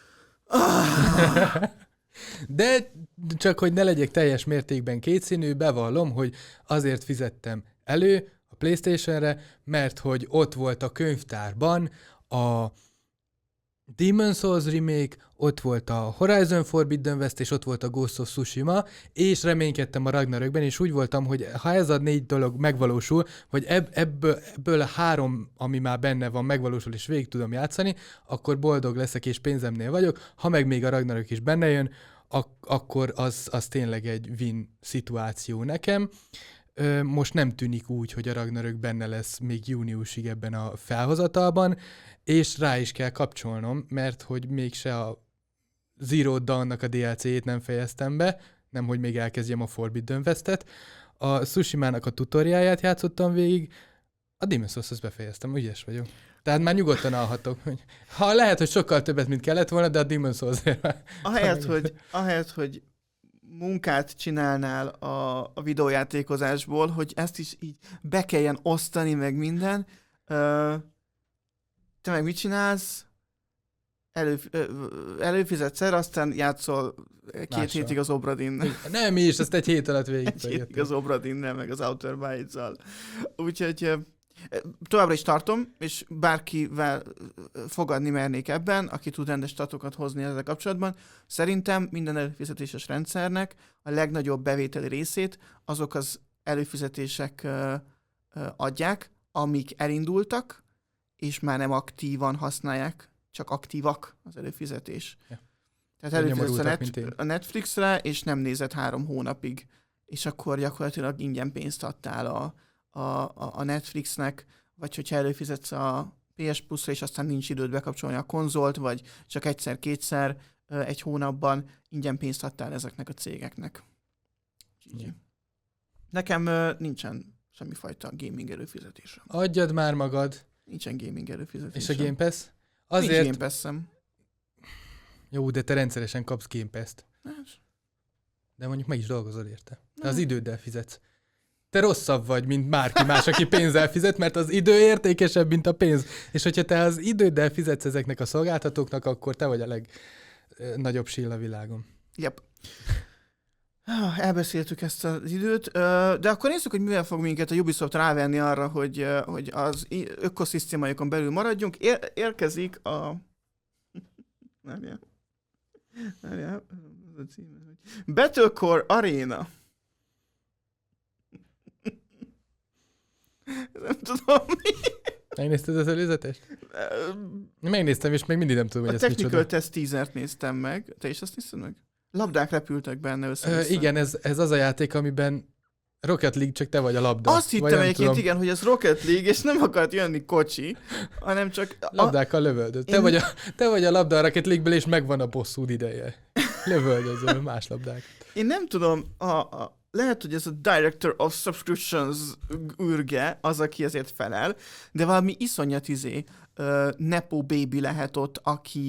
Ah! De csak, hogy ne legyek teljes mértékben kétszínű, bevallom, hogy azért fizettem elő a PlayStationre, mert hogy ott volt a könyvtárban a Demon's Souls remake, ott volt a Horizon Forbidden West, és ott volt a Ghost of Tsushima, és reménykedtem a Ragnarökben, és úgy voltam, hogy ha ez a négy dolog megvalósul, vagy ebb, ebből, ebből a három, ami már benne van, megvalósul, és végig tudom játszani, akkor boldog leszek, és pénzemnél vagyok. Ha meg még a Ragnarök is benne jön, ak- akkor az, az tényleg egy win szituáció nekem. Most nem tűnik úgy, hogy a Ragnarök benne lesz még júniusig ebben a felhozatalban, és rá is kell kapcsolnom, mert hogy mégse a Zero Dawn-nak a dé el cé-jét nem fejeztem be, nem hogy még elkezdjem a Forbidden West-et. A Tsushimának a tutoriáját játszottam végig, a Demon's Souls-hoz befejeztem, ügyes vagyok. Tehát már nyugodtan alhatok. Hogy ha lehet, hogy sokkal többet, mint kellett volna, de a Demon's Souls-ért... Ahelyett, hogy, ahelyett, hogy munkát csinálnál a, a videójátékozásból, hogy ezt is így be kelljen osztani, meg minden. Ö, te meg mit csinálsz? Elő, előfizetsz el, aztán játszol két Mással. hétig az Obradin. Nem is, ezt egy hét alatt végig. Egy hétig az Obradinnel, meg az Outer Wilds-zal. Úgyhogy továbbra is tartom, és bárkivel fogadni mernék ebben, aki tud rendes statokat hozni ezzel kapcsolatban. Szerintem minden előfizetéses rendszernek a legnagyobb bevételi részét azok az előfizetések uh, uh, adják, amik elindultak, és már nem aktívan használják, csak aktívak az előfizetés. Ja. Tehát előfizetsz a, net, a Netflixre, és nem nézed három hónapig, és akkor gyakorlatilag ingyen pénzt adtál a A, a, a Netflixnek, vagy hogyha előfizetsz a pé es Plus-ra, és aztán nincs időd bekapcsolni a konzolt, vagy csak egyszer-kétszer egy hónapban ingyen pénzt adtál ezeknek a cégeknek. Yeah. Nekem nincsen semmifajta gaming előfizetésem. Adjad már magad. Nincsen gaming előfizetésem. És a Game Pass? Azért... Nincs Game Pass-em. Jó, de te rendszeresen kapsz Game Pass-t. De mondjuk meg is dolgozol érte. De az időddel fizetsz. Te rosszabb vagy, mint bárki más, aki pénzzel fizet, mert az idő értékesebb, mint a pénz. És hogyha te az időddel fizetsz ezeknek a szolgáltatóknak, akkor te vagy a legnagyobb síl a világon. Yep. Elbeszéltük ezt az időt, de akkor nézzük, hogy mivel fog minket a Ubisoft rávenni arra, hogy, hogy az ökoszisztémájukon belül maradjunk. Ér- érkezik a... Várjál. Várjál. Battlecore Arena. Nem tudom mi. Megnézted az előzetest? Megnéztem, és még mindig nem tudom, hogy a ez micsoda. A Technical Test teasert néztem meg. Te is azt nézted meg? Labdák repültek benne össze. Ö, igen, ez, ez az a játék, amiben Rocket League, csak te vagy a labda. Azt hittem egyébként, igen, hogy ez Rocket League, és nem akart jönni kocsi, hanem csak... Labdákkal lövöldöz. Te, Én... vagy a, te vagy a labda a Rocket League-ből, és megvan a bosszúd ideje. Lövöldözöl más labdák. Én nem tudom, a, a, lehet, hogy ez a Director of Subscriptions űrge az, aki ezért felel, de valami iszonyat izé, uh, Nepo Baby lehet ott, aki,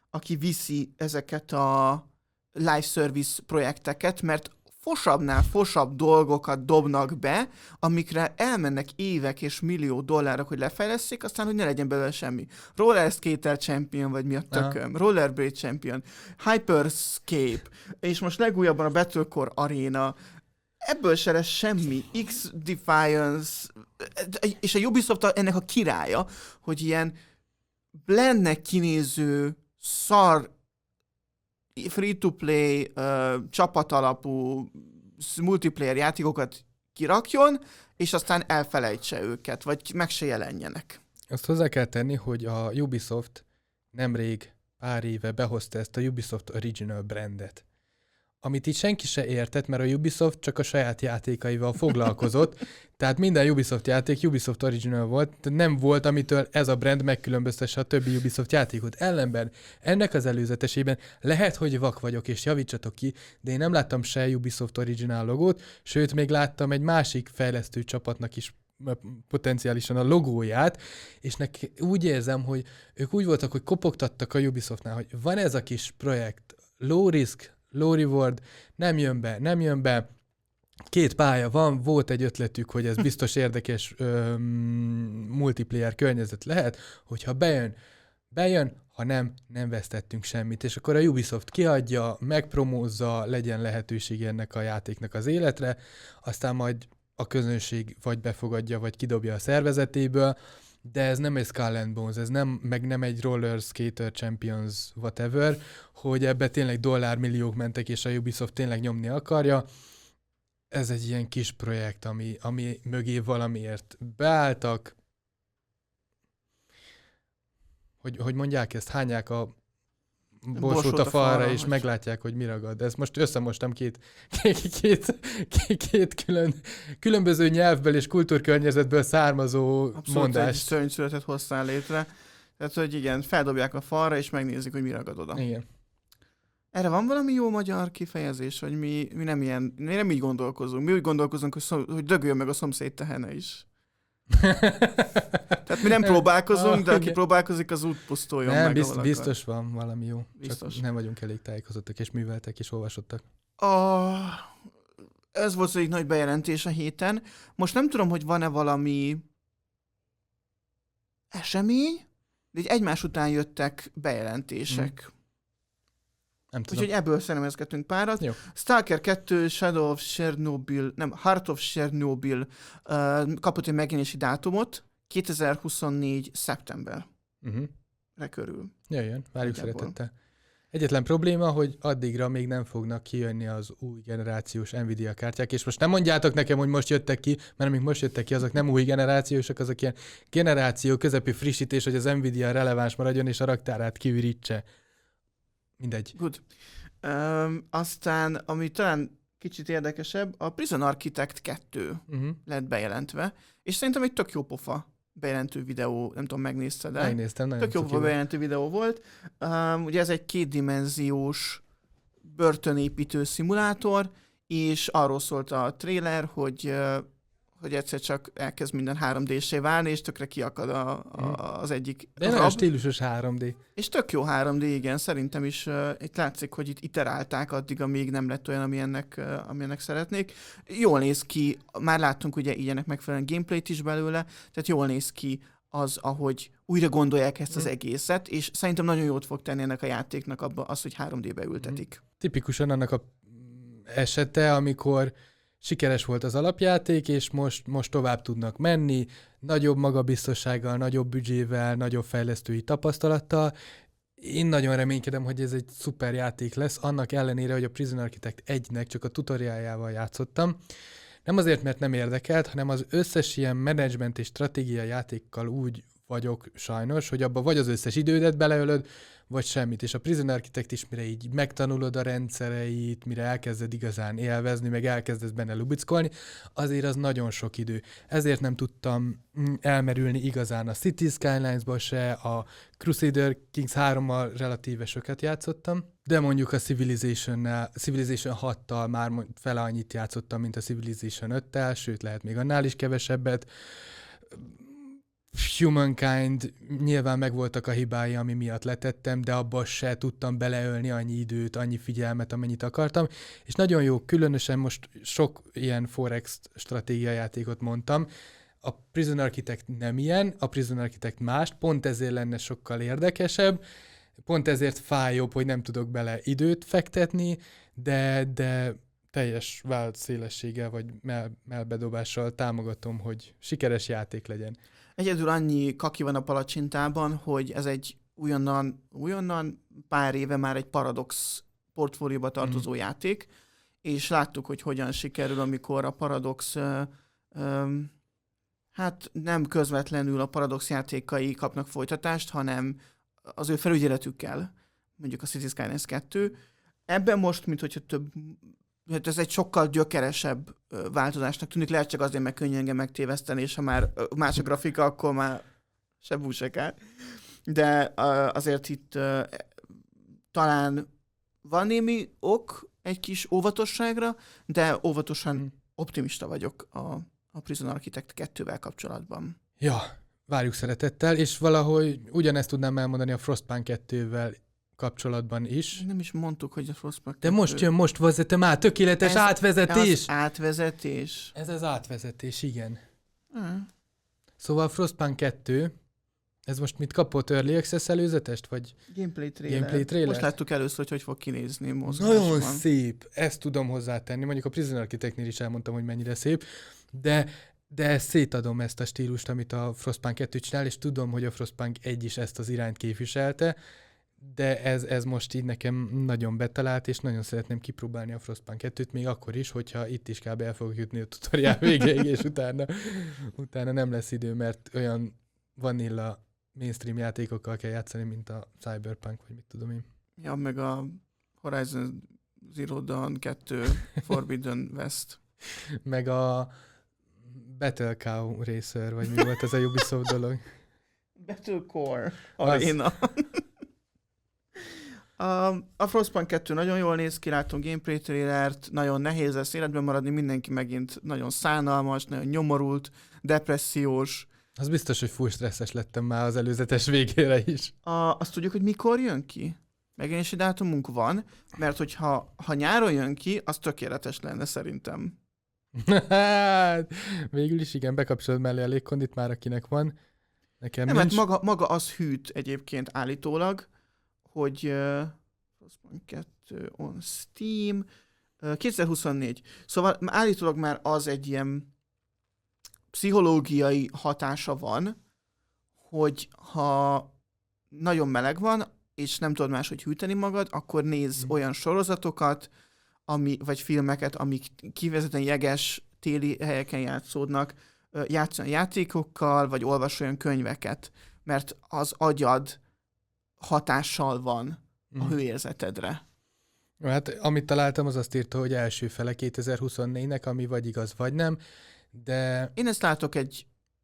aki viszi ezeket a live service projekteket, mert fosabbnál fosabb dolgokat dobnak be, amikre elmennek évek és millió dollárok, hogy lefejleszték, aztán, hogy ne legyen belőle semmi. Roller Skater Champion, vagy mi a tököm, Rollerblade Champion, Hyperscape, és most legújabban a Battlecore Arena, ebből se lesz semmi. X-Defiance, és a Ubisoft ennek a királya, hogy ilyen blendnek kinéző szar free-to-play, uh, csapatalapú multiplayer játékokat kirakjon, és aztán elfelejtse őket, vagy meg se jelenjenek. Azt hozzá kell tenni, hogy a Ubisoft nemrég pár éve behozta ezt a Ubisoft Original brandet, amit így senki se értett, mert a Ubisoft csak a saját játékaival foglalkozott, tehát minden Ubisoft játék Ubisoft Original volt, nem volt, amitől ez a brand megkülönböztesse a többi Ubisoft játékot. Ellenben ennek az előzetesében lehet, hogy vak vagyok, és javítsatok ki, de én nem láttam se Ubisoft Original logót, sőt, még láttam egy másik fejlesztő csapatnak is potenciálisan a logóját, és neki úgy érzem, hogy ők úgy voltak, hogy kopogtattak a Ubisoftnál, hogy van ez a kis projekt, low risk, low reward, nem jön be, nem jön be, két pálya van, volt egy ötletük, hogy ez biztos érdekes öm, multiplayer környezet lehet, hogyha bejön, bejön, ha nem, nem vesztettünk semmit. És akkor a Ubisoft kiadja, megpromózza, legyen lehetőség ennek a játéknak az életre, aztán majd a közönség vagy befogadja, vagy kidobja a szervezetéből, de ez nem egy Skull and Bones, ez nem, meg nem egy Roller Skater Champions whatever, hogy ebbe tényleg dollármilliók mentek, és a Ubisoft tényleg nyomni akarja. Ez egy ilyen kis projekt, ami, ami mögé valamiért beálltak. Hogy, hogy mondják ezt, hányják a borsót a falra, és hogy... meglátják, hogy mi ragad. Ezt most összemostam két, két, két, két, két külön, különböző nyelvből és kultúrkörnyezetből származó abszolút mondást. Abszolút egy szörnyszületet hoztál létre. Tehát, hogy igen, feldobják a falra, és megnézik, hogy mi ragad oda. Igen. Erre van valami jó magyar kifejezés, hogy mi, mi nem ilyen, mi nem így gondolkozunk. Mi úgy gondolkozunk, hogy, szom, hogy dögöljön meg a szomszéd tehene is. Tehát mi nem próbálkozunk, de aki próbálkozik, az úgy pusztuljon nem, meg. Bizt, biztos van valami jó. Biztos. Csak nem vagyunk elég tájékozottak, és műveltek, és olvasottak. A... Ez volt az egyik nagy bejelentés a héten. Most nem tudom, hogy van-e valami esemény, de így egymás után jöttek bejelentések. Hmm. Nem tudom. Úgyhogy ebből szeremezgetünk párat. Jó. Stalker kettő, Shadow of Chernobyl, nem, Heart of Chernobyl uh, kapott egy megjelenési dátumot, kétezer-huszonnégy. szeptemberre uh-huh. körül. Jöjjön, várjuk szeretettel. Egyetlen probléma, hogy addigra még nem fognak kijönni az új generációs Nvidia kártyák, és most nem mondjátok nekem, hogy most jöttek ki, mert amik most jöttek ki, azok nem új generációsak, azok ilyen generáció közepi frissítés, hogy az Nvidia releváns maradjon, és a raktárát kiürítse. Mindegy. Good. Um, aztán, ami talán kicsit érdekesebb, a Prison Architect kettő uh-huh. lett bejelentve, és szerintem egy tök jó pofa bejelentő videó, nem tudom, megnézted el? Megnéztem, nagyon tök jó pofa bejelentő videó volt. Um, ugye ez egy kétdimenziós börtönépítő szimulátor, és arról szólt a trailer, hogy uh, hogy egyszer csak elkezd minden három dé-sé válni, és tökre kiakad a, a, az egyik De nagyon stílusos három dé. És tök jó három dé, igen, szerintem is uh, itt látszik, hogy itt iterálták addig, amíg nem lett olyan, amilyennek, uh, amilyennek szeretnék. Jól néz ki, már láttunk ugye ilyenek megfelelően gameplayt is belőle, tehát jól néz ki az, ahogy újra gondolják ezt az egészet, és szerintem nagyon jót fog tenni ennek a játéknak abba az, hogy három dé-be ültetik. Tipikusan annak a esete, amikor sikeres volt az alapjáték, és most, most tovább tudnak menni, nagyobb magabiztossággal, nagyobb büdzsével, nagyobb fejlesztői tapasztalattal. Én nagyon reménykedem, hogy ez egy szuper játék lesz, annak ellenére, hogy a Prison Architect egynek csak a tutoriáljával játszottam. Nem azért, mert nem érdekelt, hanem az összes ilyen menedzsment és stratégia játékkal úgy vagyok sajnos, hogy abba vagy az összes idődet beleölöd, vagy semmit. És a Prison Architect is, mire így megtanulod a rendszereit, mire elkezded igazán élvezni, meg elkezdesz benne lubickolni, azért az nagyon sok idő. Ezért nem tudtam elmerülni igazán a City Skylines-ba se, a Crusader Kings hárommal relatíve sokat játszottam, de mondjuk a Civilization-nel, Civilization hattal már fele annyit játszottam, mint a Civilization öttel, sőt lehet még annál is kevesebbet. Humankind nyilván megvoltak a hibái, ami miatt letettem, de abba se tudtam beleölni annyi időt, annyi figyelmet, amennyit akartam, és nagyon jó, különösen most sok ilyen Forex stratégiajátékot mondtam, a Prison Architect nem ilyen, a Prison Architect mást, pont ezért lenne sokkal érdekesebb, pont ezért fájóbb, hogy nem tudok bele időt fektetni, de, de teljes vált szélességgel vagy mell- mellbedobással támogatom, hogy sikeres játék legyen. Egyedül annyi kaki van a palacsintában, hogy ez egy újonnan, újonnan pár éve már egy Paradox portfólióba tartozó mm. játék, és láttuk, hogy hogyan sikerül, amikor a Paradox ö, ö, hát nem közvetlenül a Paradox játékai kapnak folytatást, hanem az ő felügyeletükkel, mondjuk a Cities Skylines kettő. Ebben most, mint hogyha több, hát ez egy sokkal gyökeresebb változásnak tűnik, lehet csak azért, mert könnyen engem megtéveszteni, és ha már más a grafika, akkor már se bú se kell. De azért itt talán van némi ok egy kis óvatosságra, de óvatosan mm. optimista vagyok a, a Prison Architect kettővel kapcsolatban. Ja, várjuk szeretettel, és valahogy ugyanezt tudnám elmondani a Frostpunk kettővel kapcsolatban is. Nem is mondtuk, hogy a Frostpunk De kettő... most jön, most vezetem át, tökéletes ez átvezetés! Az átvezetés. Ez az átvezetés, igen. Uh. Szóval Frostpunk kettő, ez most mit kapott? Early Access előzetest, vagy gameplay trailer? Gameplay trailer? Most láttuk először, hogy hogy fog kinézni mozgásban. Nagyon szép, ezt tudom hozzátenni. Mondjuk a Prison Architectnél is elmondtam, hogy mennyire szép, de de szétadom ezt a stílust, amit a Frostpunk kettő csinál, és tudom, hogy a Frostpunk egy is ezt az irányt képviselte, de ez, ez most így nekem nagyon betalált, és nagyon szeretném kipróbálni a Frostpunk kettőt, még akkor is, hogyha itt is kb. El fogok jutni a tutoriál végéig, és utána, utána nem lesz idő, mert olyan vanilla mainstream játékokkal kell játszani, mint a Cyberpunk, vagy mit tudom én. Ja, meg a Horizon Zero Dawn kettő Forbidden West. Meg a Battle Cow Racer, vagy mi volt ez a Ubisoft dolog? Battle Core Arena. a, a Frostpunk kettő nagyon jól néz ki, látom gameplay trailert, nagyon nehéz lesz életben maradni, mindenki megint nagyon szánalmas, nagyon nyomorult, depressziós. Az biztos, hogy full stresszes lettem már az előzetes végére is. A, azt tudjuk, hogy mikor jön ki? Megjelenési dátumunk van, mert hogyha ha nyáron jön ki, az tökéletes lenne szerintem. Hát, végül is igen, bekapcsolod mellé a légkondit már, akinek van. Nekem nem, nincs. mert maga, maga az hűt egyébként állítólag, hogy uh, kettő on Steam, uh, kétezer-huszonnégy. Szóval állítólag már az egy ilyen pszichológiai hatása van, hogy ha nagyon meleg van, és nem tudod máshogy hűteni magad, akkor nézz mm. olyan sorozatokat, ami, vagy filmeket, amik kifejezetten jeges téli helyeken játszódnak, játszon játékokkal, vagy olvas olyan könyveket, mert az agyad hatással van a hőérzetedre. Hát amit találtam, az azt írta, hogy első fele kétezer-huszonnégynek, ami vagy igaz, vagy nem, de... Én ezt látok egy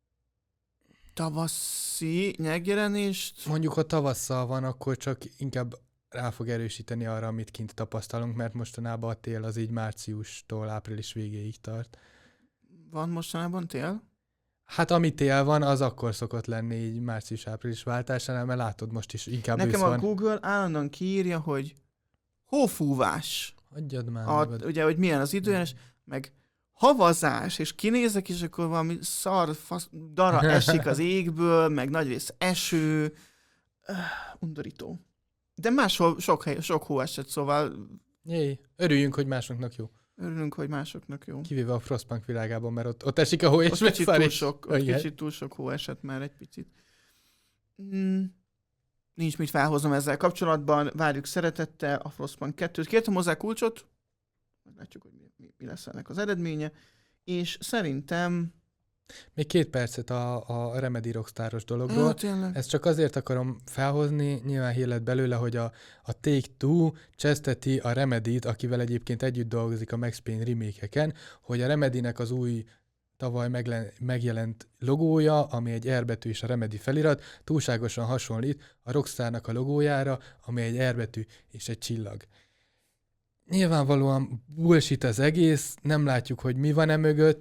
tavaszi megjelenést. Mondjuk, ha tavasszal van, akkor csak inkább rá fog erősíteni arra, amit kint tapasztalunk, mert mostanában a tél az így márciustól április végéig tart. Van mostanában tél? Hát ami tél van, az akkor szokott lenni így március-április váltásánál, mert látod, most is inkább Nekem ősz a van. Google állandóan kiírja, hogy hófúvás. Adjad már. A, ugye, hogy milyen az időjárás, meg havazás, és kinézek, és akkor valami szar fasz, dara esik az égből, meg nagyrészt eső. Uh, undorító. De máshol sok, hely, sok hó esett, szóval... Jéj, örüljünk, hogy másoknak jó. Örülünk, hogy másoknak jó. Kivéve a Frostpunk világában, mert ott, ott esik a hó, és ott kicsit túl, sok, ott igen. kicsit túl sok hó esett már egy picit. Mm, nincs mit felhoznom ezzel kapcsolatban. Várjuk szeretettel a Frostpunk kettőt. Kértem hozzá kulcsot. Látjuk, hogy mi, mi lesz ennek az eredménye. És szerintem... Még két percet a, a Remedy Rockstaros dologról. Ja, ezt csak azért akarom felhozni, nyilván hír lett belőle, hogy a, a Take-Two cseszteti a Remedy-t, akivel egyébként együtt dolgozik a Max Payne remake-eken, hogy a Remedy-nek az új tavaly megle- megjelent logója, ami egy R betű és a Remedy felirat, túlságosan hasonlít a Rockstarnak a logójára, ami egy R betű és egy csillag. Nyilvánvalóan bullshit az egész, nem látjuk, hogy mi van e mögött.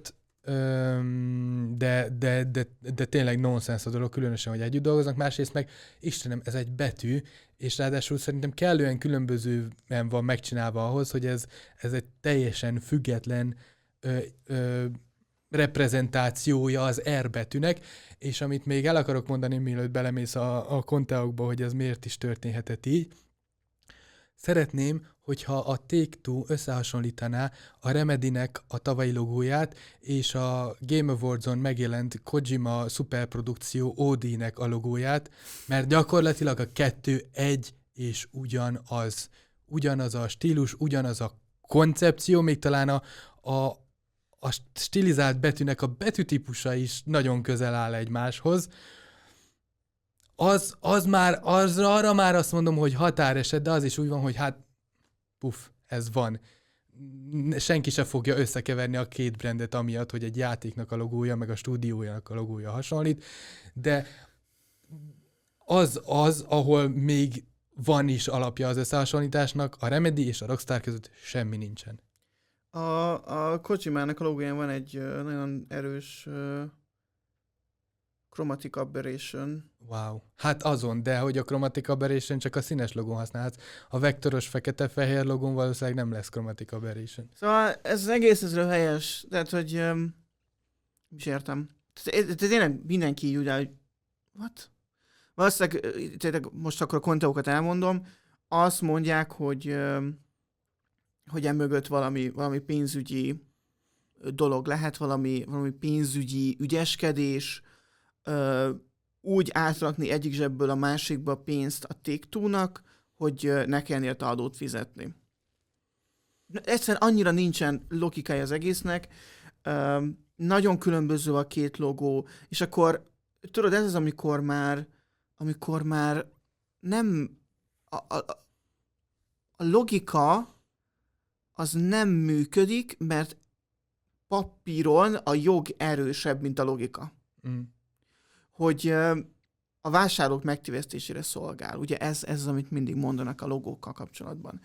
de, de, de, de tényleg nonsens a dolog, különösen, hogy együtt dolgoznak, másrészt meg, Istenem, ez egy betű, és ráadásul szerintem kellően különbözően van megcsinálva ahhoz, hogy ez, ez egy teljesen független ö, ö, reprezentációja az R betűnek, és amit még el akarok mondani, mielőtt belemész a, a konteókba, hogy ez miért is történhetett így, szeretném, hogyha a Take-Two összehasonlítaná a Remedynek a tavalyi logóját és a Game Awards-on megjelent Kojima szuperprodukció ó dé-nek a logóját, mert gyakorlatilag a kettő egy és ugyanaz. Ugyanaz a stílus, ugyanaz a koncepció, még talán a, a, a stilizált betűnek a betűtípusa is nagyon közel áll egymáshoz. Az, az már, az, arra már azt mondom, hogy határeset, de az is úgy van, hogy hát puff, ez van. Senki se fogja összekeverni a két brandet amiatt, hogy egy játéknak a logója, meg a stúdiójának a logója hasonlít, de az az, ahol még van is alapja az összehasonlításnak, a Remedy és a Rockstar között semmi nincsen. A, a Kojimának a logóján van egy uh, nagyon erős uh, Chromatic Aberration. Wow. Hát azon, de hogy a Chromatic Aberration csak a színes logón használhatsz. A vektoros fekete-fehér logón valószínűleg nem lesz Chromatic Aberration. Szóval ez az egész ezről helyes. Tehát, hogy um, is értem. Tehát tényleg mindenki így úgy áll, hogy what? Valószínűleg, tényleg most akkor a konteókat elmondom, azt mondják, hogy um, hogy emögött valami, valami pénzügyi dolog lehet, valami, valami pénzügyi ügyeskedés, uh, úgy átrakni egyik zsebből a másikba a pénzt a Take-Two-nak, hogy ne kelljen érte adót fizetni. Egyszerűen annyira nincsen logikája az egésznek, uh, nagyon különböző a két logó, és akkor tudod, ez az, amikor már, amikor már nem a, a, a logika az nem működik, mert papíron a jog erősebb, mint a logika. Mm. Hogy uh, a vásárlók megtévesztésére szolgál. Ugye ez, ez az, amit mindig mondanak a logókkal kapcsolatban.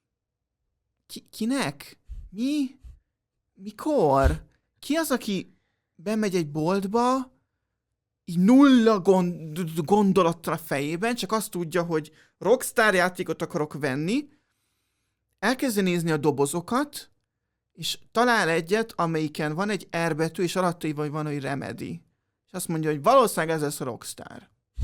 Ki, kinek? Mi? Mikor? Ki az, aki bemegy egy boltba, így nulla gond, gondolatra fejében, csak azt tudja, hogy Rockstar játékot akarok venni, elkezdi nézni a dobozokat, és talál egyet, amelyiken van egy R betű, és alatta vagy van, hogy Remedy. És azt mondja, hogy valószínűleg ez lesz a Rockstar.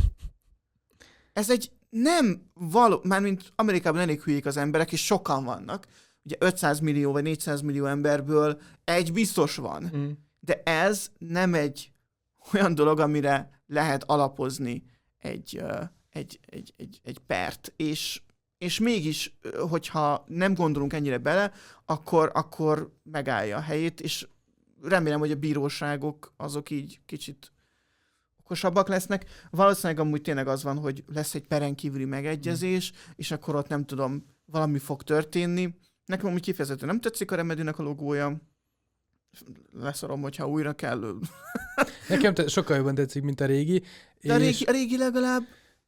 Ez egy nem való, mármint Amerikában elég hülyék az emberek, és sokan vannak. Ugye ötszáz millió vagy négyszáz millió emberből egy biztos van. Mm. De ez nem egy olyan dolog, amire lehet alapozni egy, uh, egy, egy, egy, egy pert. És, és mégis, hogyha nem gondolunk ennyire bele, akkor, akkor megállja a helyét, és remélem, hogy a bíróságok azok így kicsit okosabbak lesznek. Valószínűleg amúgy tényleg az van, hogy lesz egy peren kívüli megegyezés, mm. és akkor ott nem tudom, valami fog történni. Nekem amúgy kifejezetten nem tetszik a Remedynek a logója. Leszarom, hogyha újra kell. Nekem te- sokkal jobban tetszik, mint a régi. De a régi, a régi legalább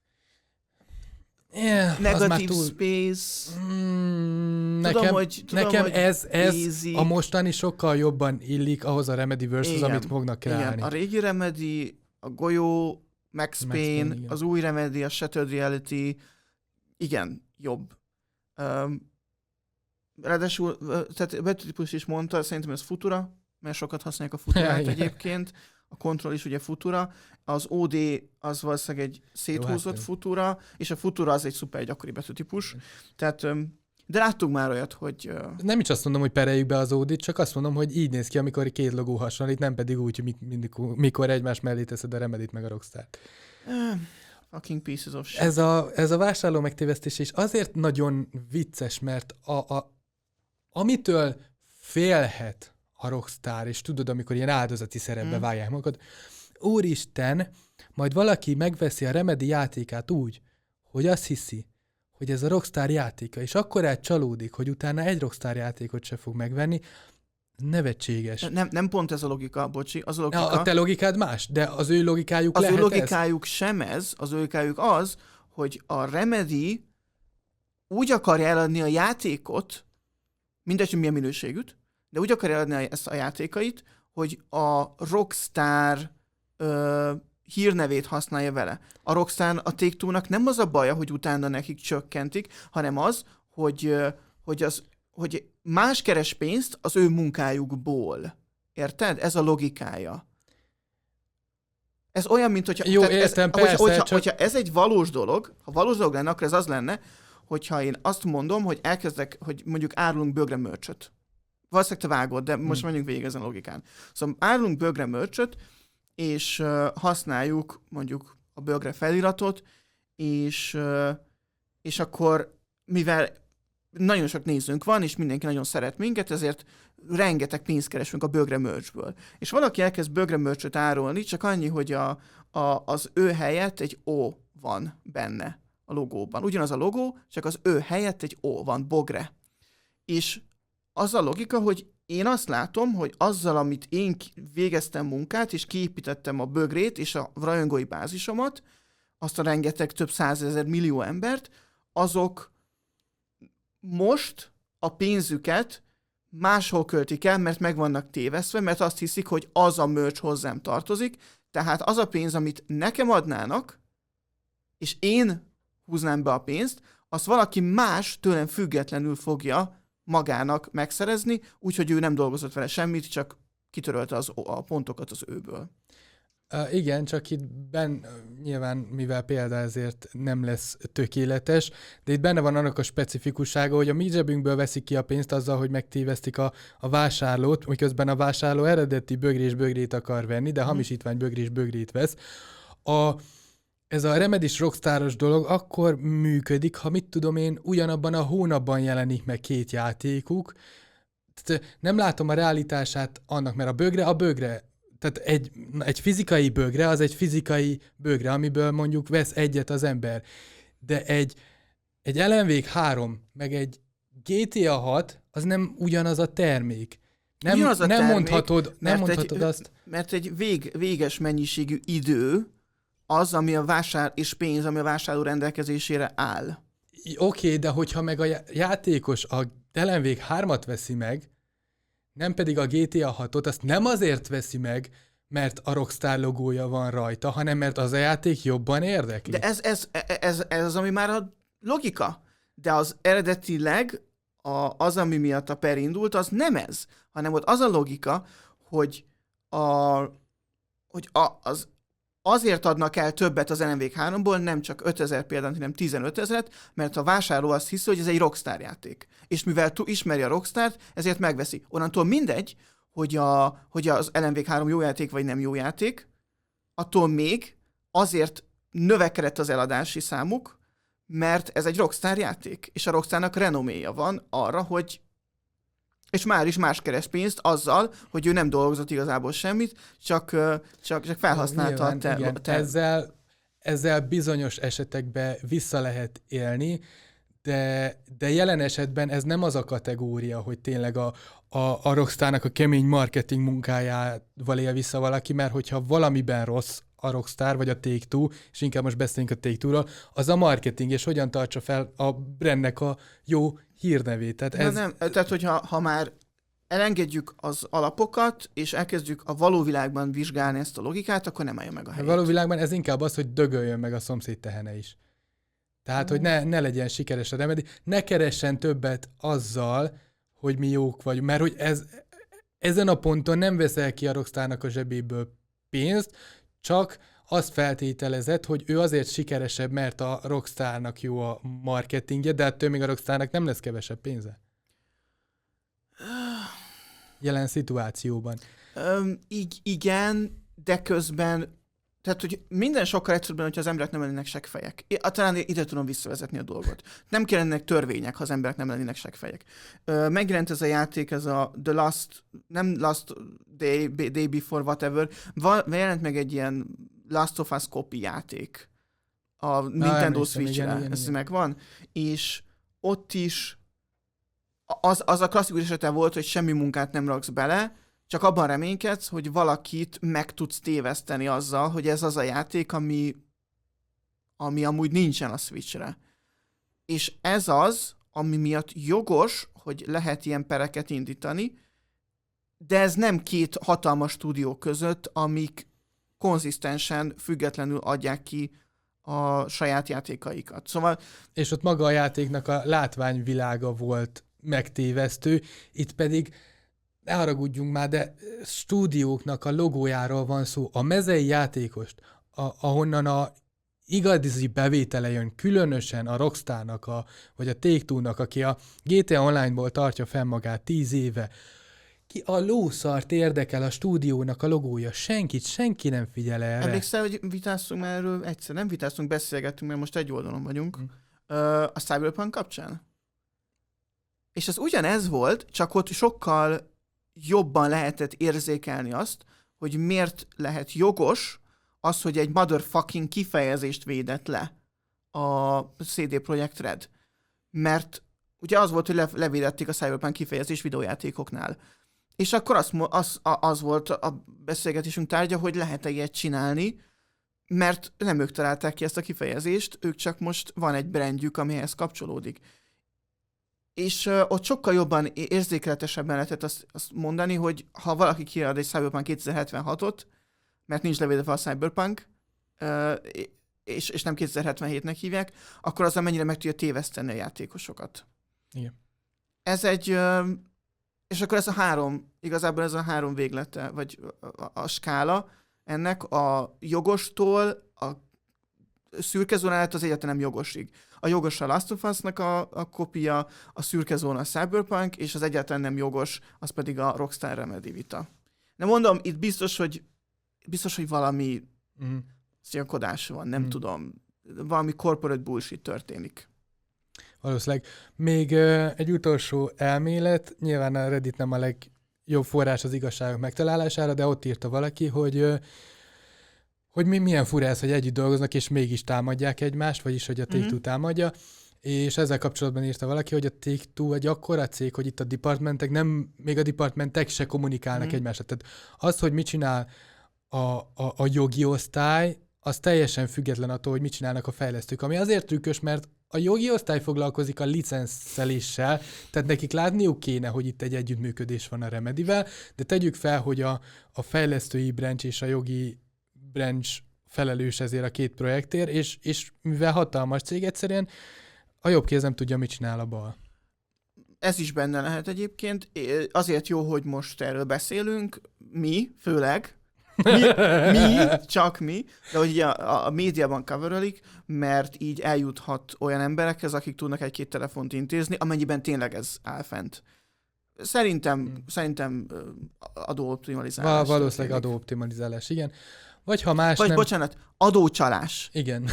yeah, negatív túl... space. Mm, tudom, nekem hogy, tudom, nekem hogy ez, ez easy. A mostani sokkal jobban illik ahhoz a Remedyverse-hoz, amit fognak kreálni. Igen, a régi Remedy, a golyó, Max, Max Payne, Payne az új Remedy, a Shattered Reality, igen, jobb. Um, Ráadásul, tehát Betűtípus is mondta, szerintem ez Futura, mert sokat használják a Futurát ja, egyébként. A Control is ugye Futura. Az o dé az valószínűleg egy széthúzott Jó, Futura, és a Futura az egy szuper gyakori betűtípus. Tehát, de láttunk már olyat, hogy... Nem is azt mondom, hogy pereljük be az o dét, csak azt mondom, hogy így néz ki, amikor két logó hasonlít, nem pedig úgy, hogy mikor, mikor egymás mellé teszed a Remedyt meg a Rockstar-t. Fucking pieces of shit. Ez a, ez a vásárló megtévesztés is azért nagyon vicces, mert a, a amitől félhet a Rockstar, és tudod, amikor ilyen áldozati szerepbe mm. vágják magad, úristen, majd valaki megveszi a Remedy játékát úgy, hogy azt hiszi, hogy ez a Rockstar játéka, és akkor elcsalódik, hogy utána egy Rockstar játékot se fog megvenni, nevetséges. Nem, nem pont ez a logika, bocsi. Az a, logika, a, a te logikád más, de az ő logikájuk az lehet ő logikájuk ez? sem ez, az ő logikájuk az, hogy a Remedy úgy akarja eladni a játékot, mindegy, hogy milyen minőségűt, de úgy akarja eladni ezt a játékait, hogy a Rockstar ö, hírnevét használja vele. A Rockstar, a Take-Two-nak nem az a baja, hogy utána nekik csökkentik, hanem az, hogy, hogy, az, hogy más keres pénzt az ő munkájukból. Érted? Ez a logikája. Ez olyan, mint hogyha... Jó, értem, ez, persze, hogyha, csak... hogyha ez egy valós dolog, ha valós dolog lenne, akkor ez az lenne, hogyha én azt mondom, hogy elkezdek, hogy mondjuk árulunk bögre mörcsöt. Valószínűleg te vágod, de most hmm. menjünk végig ezen a logikán. Szóval árulunk bögre mörcsöt, és uh, használjuk mondjuk a bögre feliratot, és, uh, és akkor, mivel nagyon sok nézőnk van, és mindenki nagyon szeret minket, ezért rengeteg pénzt keresünk a bögre merchből. És valaki elkezd bögre merchöt árulni, csak annyi, hogy a, a, az ő helyett egy O van benne a logóban. Ugyanaz a logó, csak az ő helyett egy O van, bogre. És az a logika, hogy én azt látom, hogy azzal, amit én végeztem munkát, és kiépítettem a bögrét és a rajongói bázisomat, azt a rengeteg több százezer millió embert, azok most a pénzüket máshol költik el, mert meg vannak tévesztve, mert azt hiszik, hogy az a merch hozzám tartozik, tehát az a pénz, amit nekem adnának, és én húznám be a pénzt, azt valaki más tőlem függetlenül fogja magának megszerezni, úgyhogy ő nem dolgozott vele semmit, csak kitörölte az, a pontokat az őből. Uh, igen, csak itt ben, nyilván, mivel példa ezért nem lesz tökéletes, de itt benne van annak a specifikussága, hogy a mi zsebünkből veszik ki a pénzt azzal, hogy megtévesztik a, a vásárlót, miközben a vásárló eredeti bögrés bögrét akar venni, de hamisítvány bögrés bögrét vesz. A, ez a Remedys Rockstaros dolog akkor működik, ha mit tudom én, ugyanabban a hónapban jelenik meg két játékuk. Tehát nem látom a realitását annak, mert a bögre a bögre. Tehát egy, egy fizikai bögre, az egy fizikai bögre, amiből mondjuk vesz egyet az ember. De egy, egy Alan Wake három, meg egy gé té á hat, az nem ugyanaz a termék. Nem, ugyanaz a nem termék, mondhatod, nem mondhatod egy, azt. Mert egy vég, véges mennyiségű idő az, ami a vásár és pénz, ami a vásárló rendelkezésére áll. Oké, okay, de hogyha meg a játékos a Alan Wake hármat veszi meg, nem pedig a gé té á hatot, azt nem azért veszi meg, mert a Rockstar logója van rajta, hanem mert az a játék jobban érdekli. De ez, ez, ez, ez az, ami már a logika. De az eredetileg a, az, ami miatt a per indult, az nem ez, hanem ott az a logika, hogy, a, hogy a, az azért adnak el többet az Alan Wake háromból, nem csak ötezer példát, hanem tizenöt ezret, mert a vásárló azt hiszi, hogy ez egy Rockstar játék. És mivel tu ismeri a Rockstart, ezért megveszi. Onnantól mindegy, hogy, a, hogy az Alan Wake három jó játék, vagy nem jó játék, attól még azért növekedett az eladási számuk, mert ez egy Rockstar játék. És a Rockstarnak renoméja van arra, hogy és már is más keres pénzt azzal, hogy ő nem dolgozott igazából semmit, csak, csak, csak felhasználta Nyilván, a te, te... Ezzel, ezzel bizonyos esetekben vissza lehet élni, de, de jelen esetben ez nem az a kategória, hogy tényleg a, a, a Rockstarnak a kemény marketing munkájával él vissza valaki, mert hogyha valamiben rossz a Rockstar, vagy a Take-Two, és inkább most beszéljünk a Take-Two-ról, az a marketing, és hogyan tartsa fel a brandnek a jó hírnevét. Tehát, ez... nem, nem, tehát hogyha ha már elengedjük az alapokat, és elkezdjük a való világban vizsgálni ezt a logikát, akkor nem állja meg a helyét. A való világban ez inkább az, hogy dögöljön meg a szomszéd tehene is. Tehát, mm. hogy ne, ne legyen sikeres a Remedy, ne keressen többet azzal, hogy mi jók vagyunk, mert hogy ez, ezen a ponton nem veszel ki a Rockstarnak a zsebéből pénzt, csak azt feltételezett, hogy ő azért sikeresebb, mert a Rockstarnak jó a marketingje, de ettől még a Rockstarnak nem lesz kevesebb pénze. Jelen szituációban. Um, így, igen, de közben, tehát, hogy minden sokkal egyszerűbben, hogyha az emberek nem lennének seggfejek. Talán ide tudom visszavezetni a dolgot. Nem kellenek törvények, ha az emberek nem lennének seggfejek. Uh, megjelent ez a játék, ez a The Last, nem Last Day, Day Before Whatever, Va, jelent meg egy ilyen Last of Us copy játék a Nintendo Switch-re. Ez megvan. És ott is az, az a klasszikus esete volt, hogy semmi munkát nem raksz bele, csak abban reménykedsz, hogy valakit meg tudsz téveszteni azzal, hogy ez az a játék, ami, ami amúgy nincsen a Switchre. És ez az, ami miatt jogos, hogy lehet ilyen pereket indítani, de ez nem két hatalmas stúdió között, amik konzisztensen, függetlenül adják ki a saját játékaikat. Szóval... És ott maga a játéknak a látványvilága volt megtévesztő, itt pedig ne haragudjunk már, de stúdióknak a logójáról van szó. A mezei játékost, a, ahonnan a igazi bevétele jön, különösen a Rockstarnak, a, vagy a Take-Two-nak, aki a gé té á Online-ból tartja fenn magát tíz éve, ki a lószart érdekel a stúdiónak a logója. Senkit, senki nem figyel erre. Emlékszel, hogy vitáztunk már erről egyszer? Nem vitáztunk, beszélgettünk, mert most egy oldalon vagyunk. Hmm. A Cyberpunk kapcsán. És az ugyanez volt, csak ott sokkal jobban lehetett érzékelni azt, hogy miért lehet jogos az, hogy egy motherfucking kifejezést védett le a cé dé Projekt Red. Mert ugye az volt, hogy le- levédették a Cyberpunk kifejezést videójátékoknál. És akkor az, az, az volt a beszélgetésünk tárgya, hogy lehet-e ilyet csinálni, mert nem ők találták ki ezt a kifejezést, ők csak most van egy brandjük, amihez kapcsolódik. És uh, ott sokkal jobban érzékeletesebben lehetett azt, azt mondani, hogy ha valaki kiad egy Cyberpunk kétezer-hetvenhatot, mert nincs levédve a Cyberpunk, uh, és, és nem kétezer-hetvenhétnek hívják, akkor azzal mennyire meg tudja téveszteni a játékosokat. Igen. Ez egy... Uh, és akkor ez a három, igazából ez a három véglete, vagy a, a, a skála ennek a jogostól a szürke zónát az egyáltalán nem jogosig. A jogos a Last of Us-nak a, a kopia, a szürke zóna a Cyberpunk, és az egyáltalán nem jogos, az pedig a Rockstar Remedy vita. De mondom, itt biztos, hogy biztos, hogy valami mm. szilkodás van, nem mm. tudom. Valami corporate bullshit történik. Valószínűleg. Még uh, egy utolsó elmélet, nyilván a Reddit nem a legjobb forrás az igazságok megtalálására, de ott írta valaki, hogy uh, hogy mi, milyen fura ez, hogy együtt dolgoznak, és mégis támadják egymást, vagyis, hogy a Take-Two mm-hmm. támadja, és ezzel kapcsolatban írta valaki, hogy a Take-Two egy akkora cég, hogy itt a departmentek, nem, még a departmentek se kommunikálnak mm-hmm. egymással. Tehát az, hogy mit csinál a, a, a jogi osztály, az teljesen független attól, hogy mit csinálnak a fejlesztők. Ami azért trükkös, mert a jogi osztály foglalkozik a licenszeléssel, tehát nekik látniuk kéne, hogy itt egy együttműködés van a Remedivel, de tegyük fel, hogy a, a fejlesztői branch és a jogi branch felelős ezért a két projektért, és, és mivel hatalmas cég, egyszerűen a jobb kéz nem tudja, mit csinál a bal. Ez is benne lehet egyébként. Azért jó, hogy most erről beszélünk, mi, főleg, mi, mi csak mi, de hogy a, a médiában coverelik, mert így eljuthat olyan emberekhez, akik tudnak egy-két telefont intézni, amennyiben tényleg ez áll fent. Szerintem, hmm. szerintem adóoptimalizálás. Val- valószínűleg adóoptimalizálás, igen. Vagy ha más Vagy nem... bocsánat, adócsalás. Igen.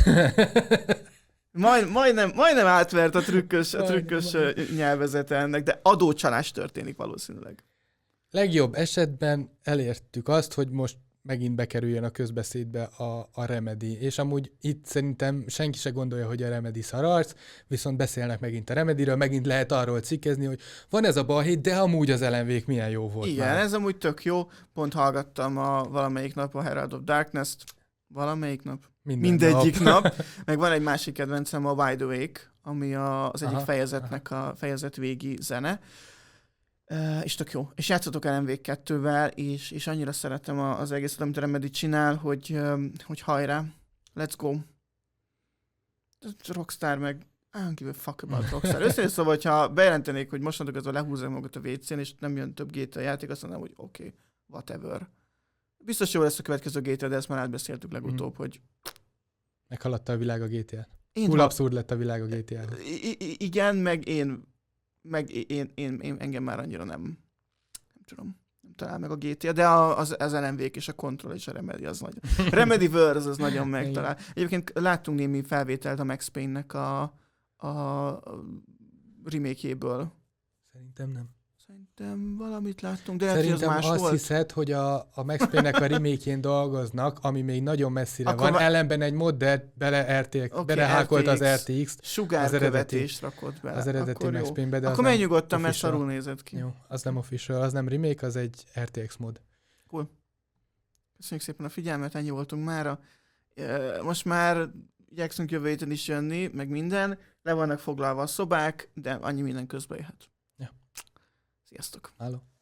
Majd, majdnem, majdnem átvert a trükkös, a trükkös nyelvezete ennek, de adócsalás történik valószínűleg. Legjobb esetben elértük azt, hogy most megint bekerüljön a közbeszédbe a, a Remedy, és amúgy itt szerintem senki se gondolja, hogy a Remedy szararc, viszont beszélnek megint a Remedyről, megint lehet arról cikkezni, hogy van ez a balhét, de amúgy az el em vé-k milyen jó volt. Igen, már. Ez amúgy tök jó, pont hallgattam a valamelyik nap a Herald of Darkness-t, valamelyik nap? Minden Mindegyik nap. nap. Meg van egy másik kedvencem, a Wide Awake, ami a, az egyik aha, fejezetnek aha. a fejezet végi zene. Uh, és tök jó. És játszatok el em vé kettővel, és, és annyira szeretem az egészet, amit a Remedy csinál, hogy, um, hogy hajrá, let's go. Rockstar meg, I don't give a fuck about Rockstar. Össze szóval, hogyha bejelentenék, hogy mostantól kezdve lehúzzam magat a vé cén, és nem jön több gé té á játék, azt mondom, hogy oké, okay, whatever. Biztos jó lesz a következő gé té á, de ezt már átbeszéltük legutóbb, mm. hogy... Meghaladta a világ a gé té á-t. Túl abszurd lett a világ a gé té á-hoz. I- igen, meg én meg én, én, én, engem már annyira nem, nem tudom, nem talál meg a gé té á, de az, az el em vé-k és a Control és a Remedy az nagyon, Remedyverse az nagyon megtalál. Egyébként láttunk némi felvételt a Max Payne-nek a, a remake-jéből. Szerintem nem. Szerintem valamit láttunk, de lehet, Szerintem hogy az más azt volt. hiszed, hogy a, a Max Payne-nek a remake-jén dolgoznak, ami még nagyon messzire akkor van, va- ellenben egy modder bele, er té iksz, okay, belehákolt az er té iksz-t. Sugárkövetést rakott be. Az eredeti Max Payne-be, de akkor menj nyugodtan, mert szarul nézett ki. Jó, az nem official, az nem remake, az egy er té iksz mod. Cool. Köszönjük szépen a figyelmet, ennyi voltunk mára. Most már igyekszünk jövő héten is jönni, meg minden. Le vannak foglalva a szobák, de annyi minden közbe jöhet. Ja. Sziasztok! Háló.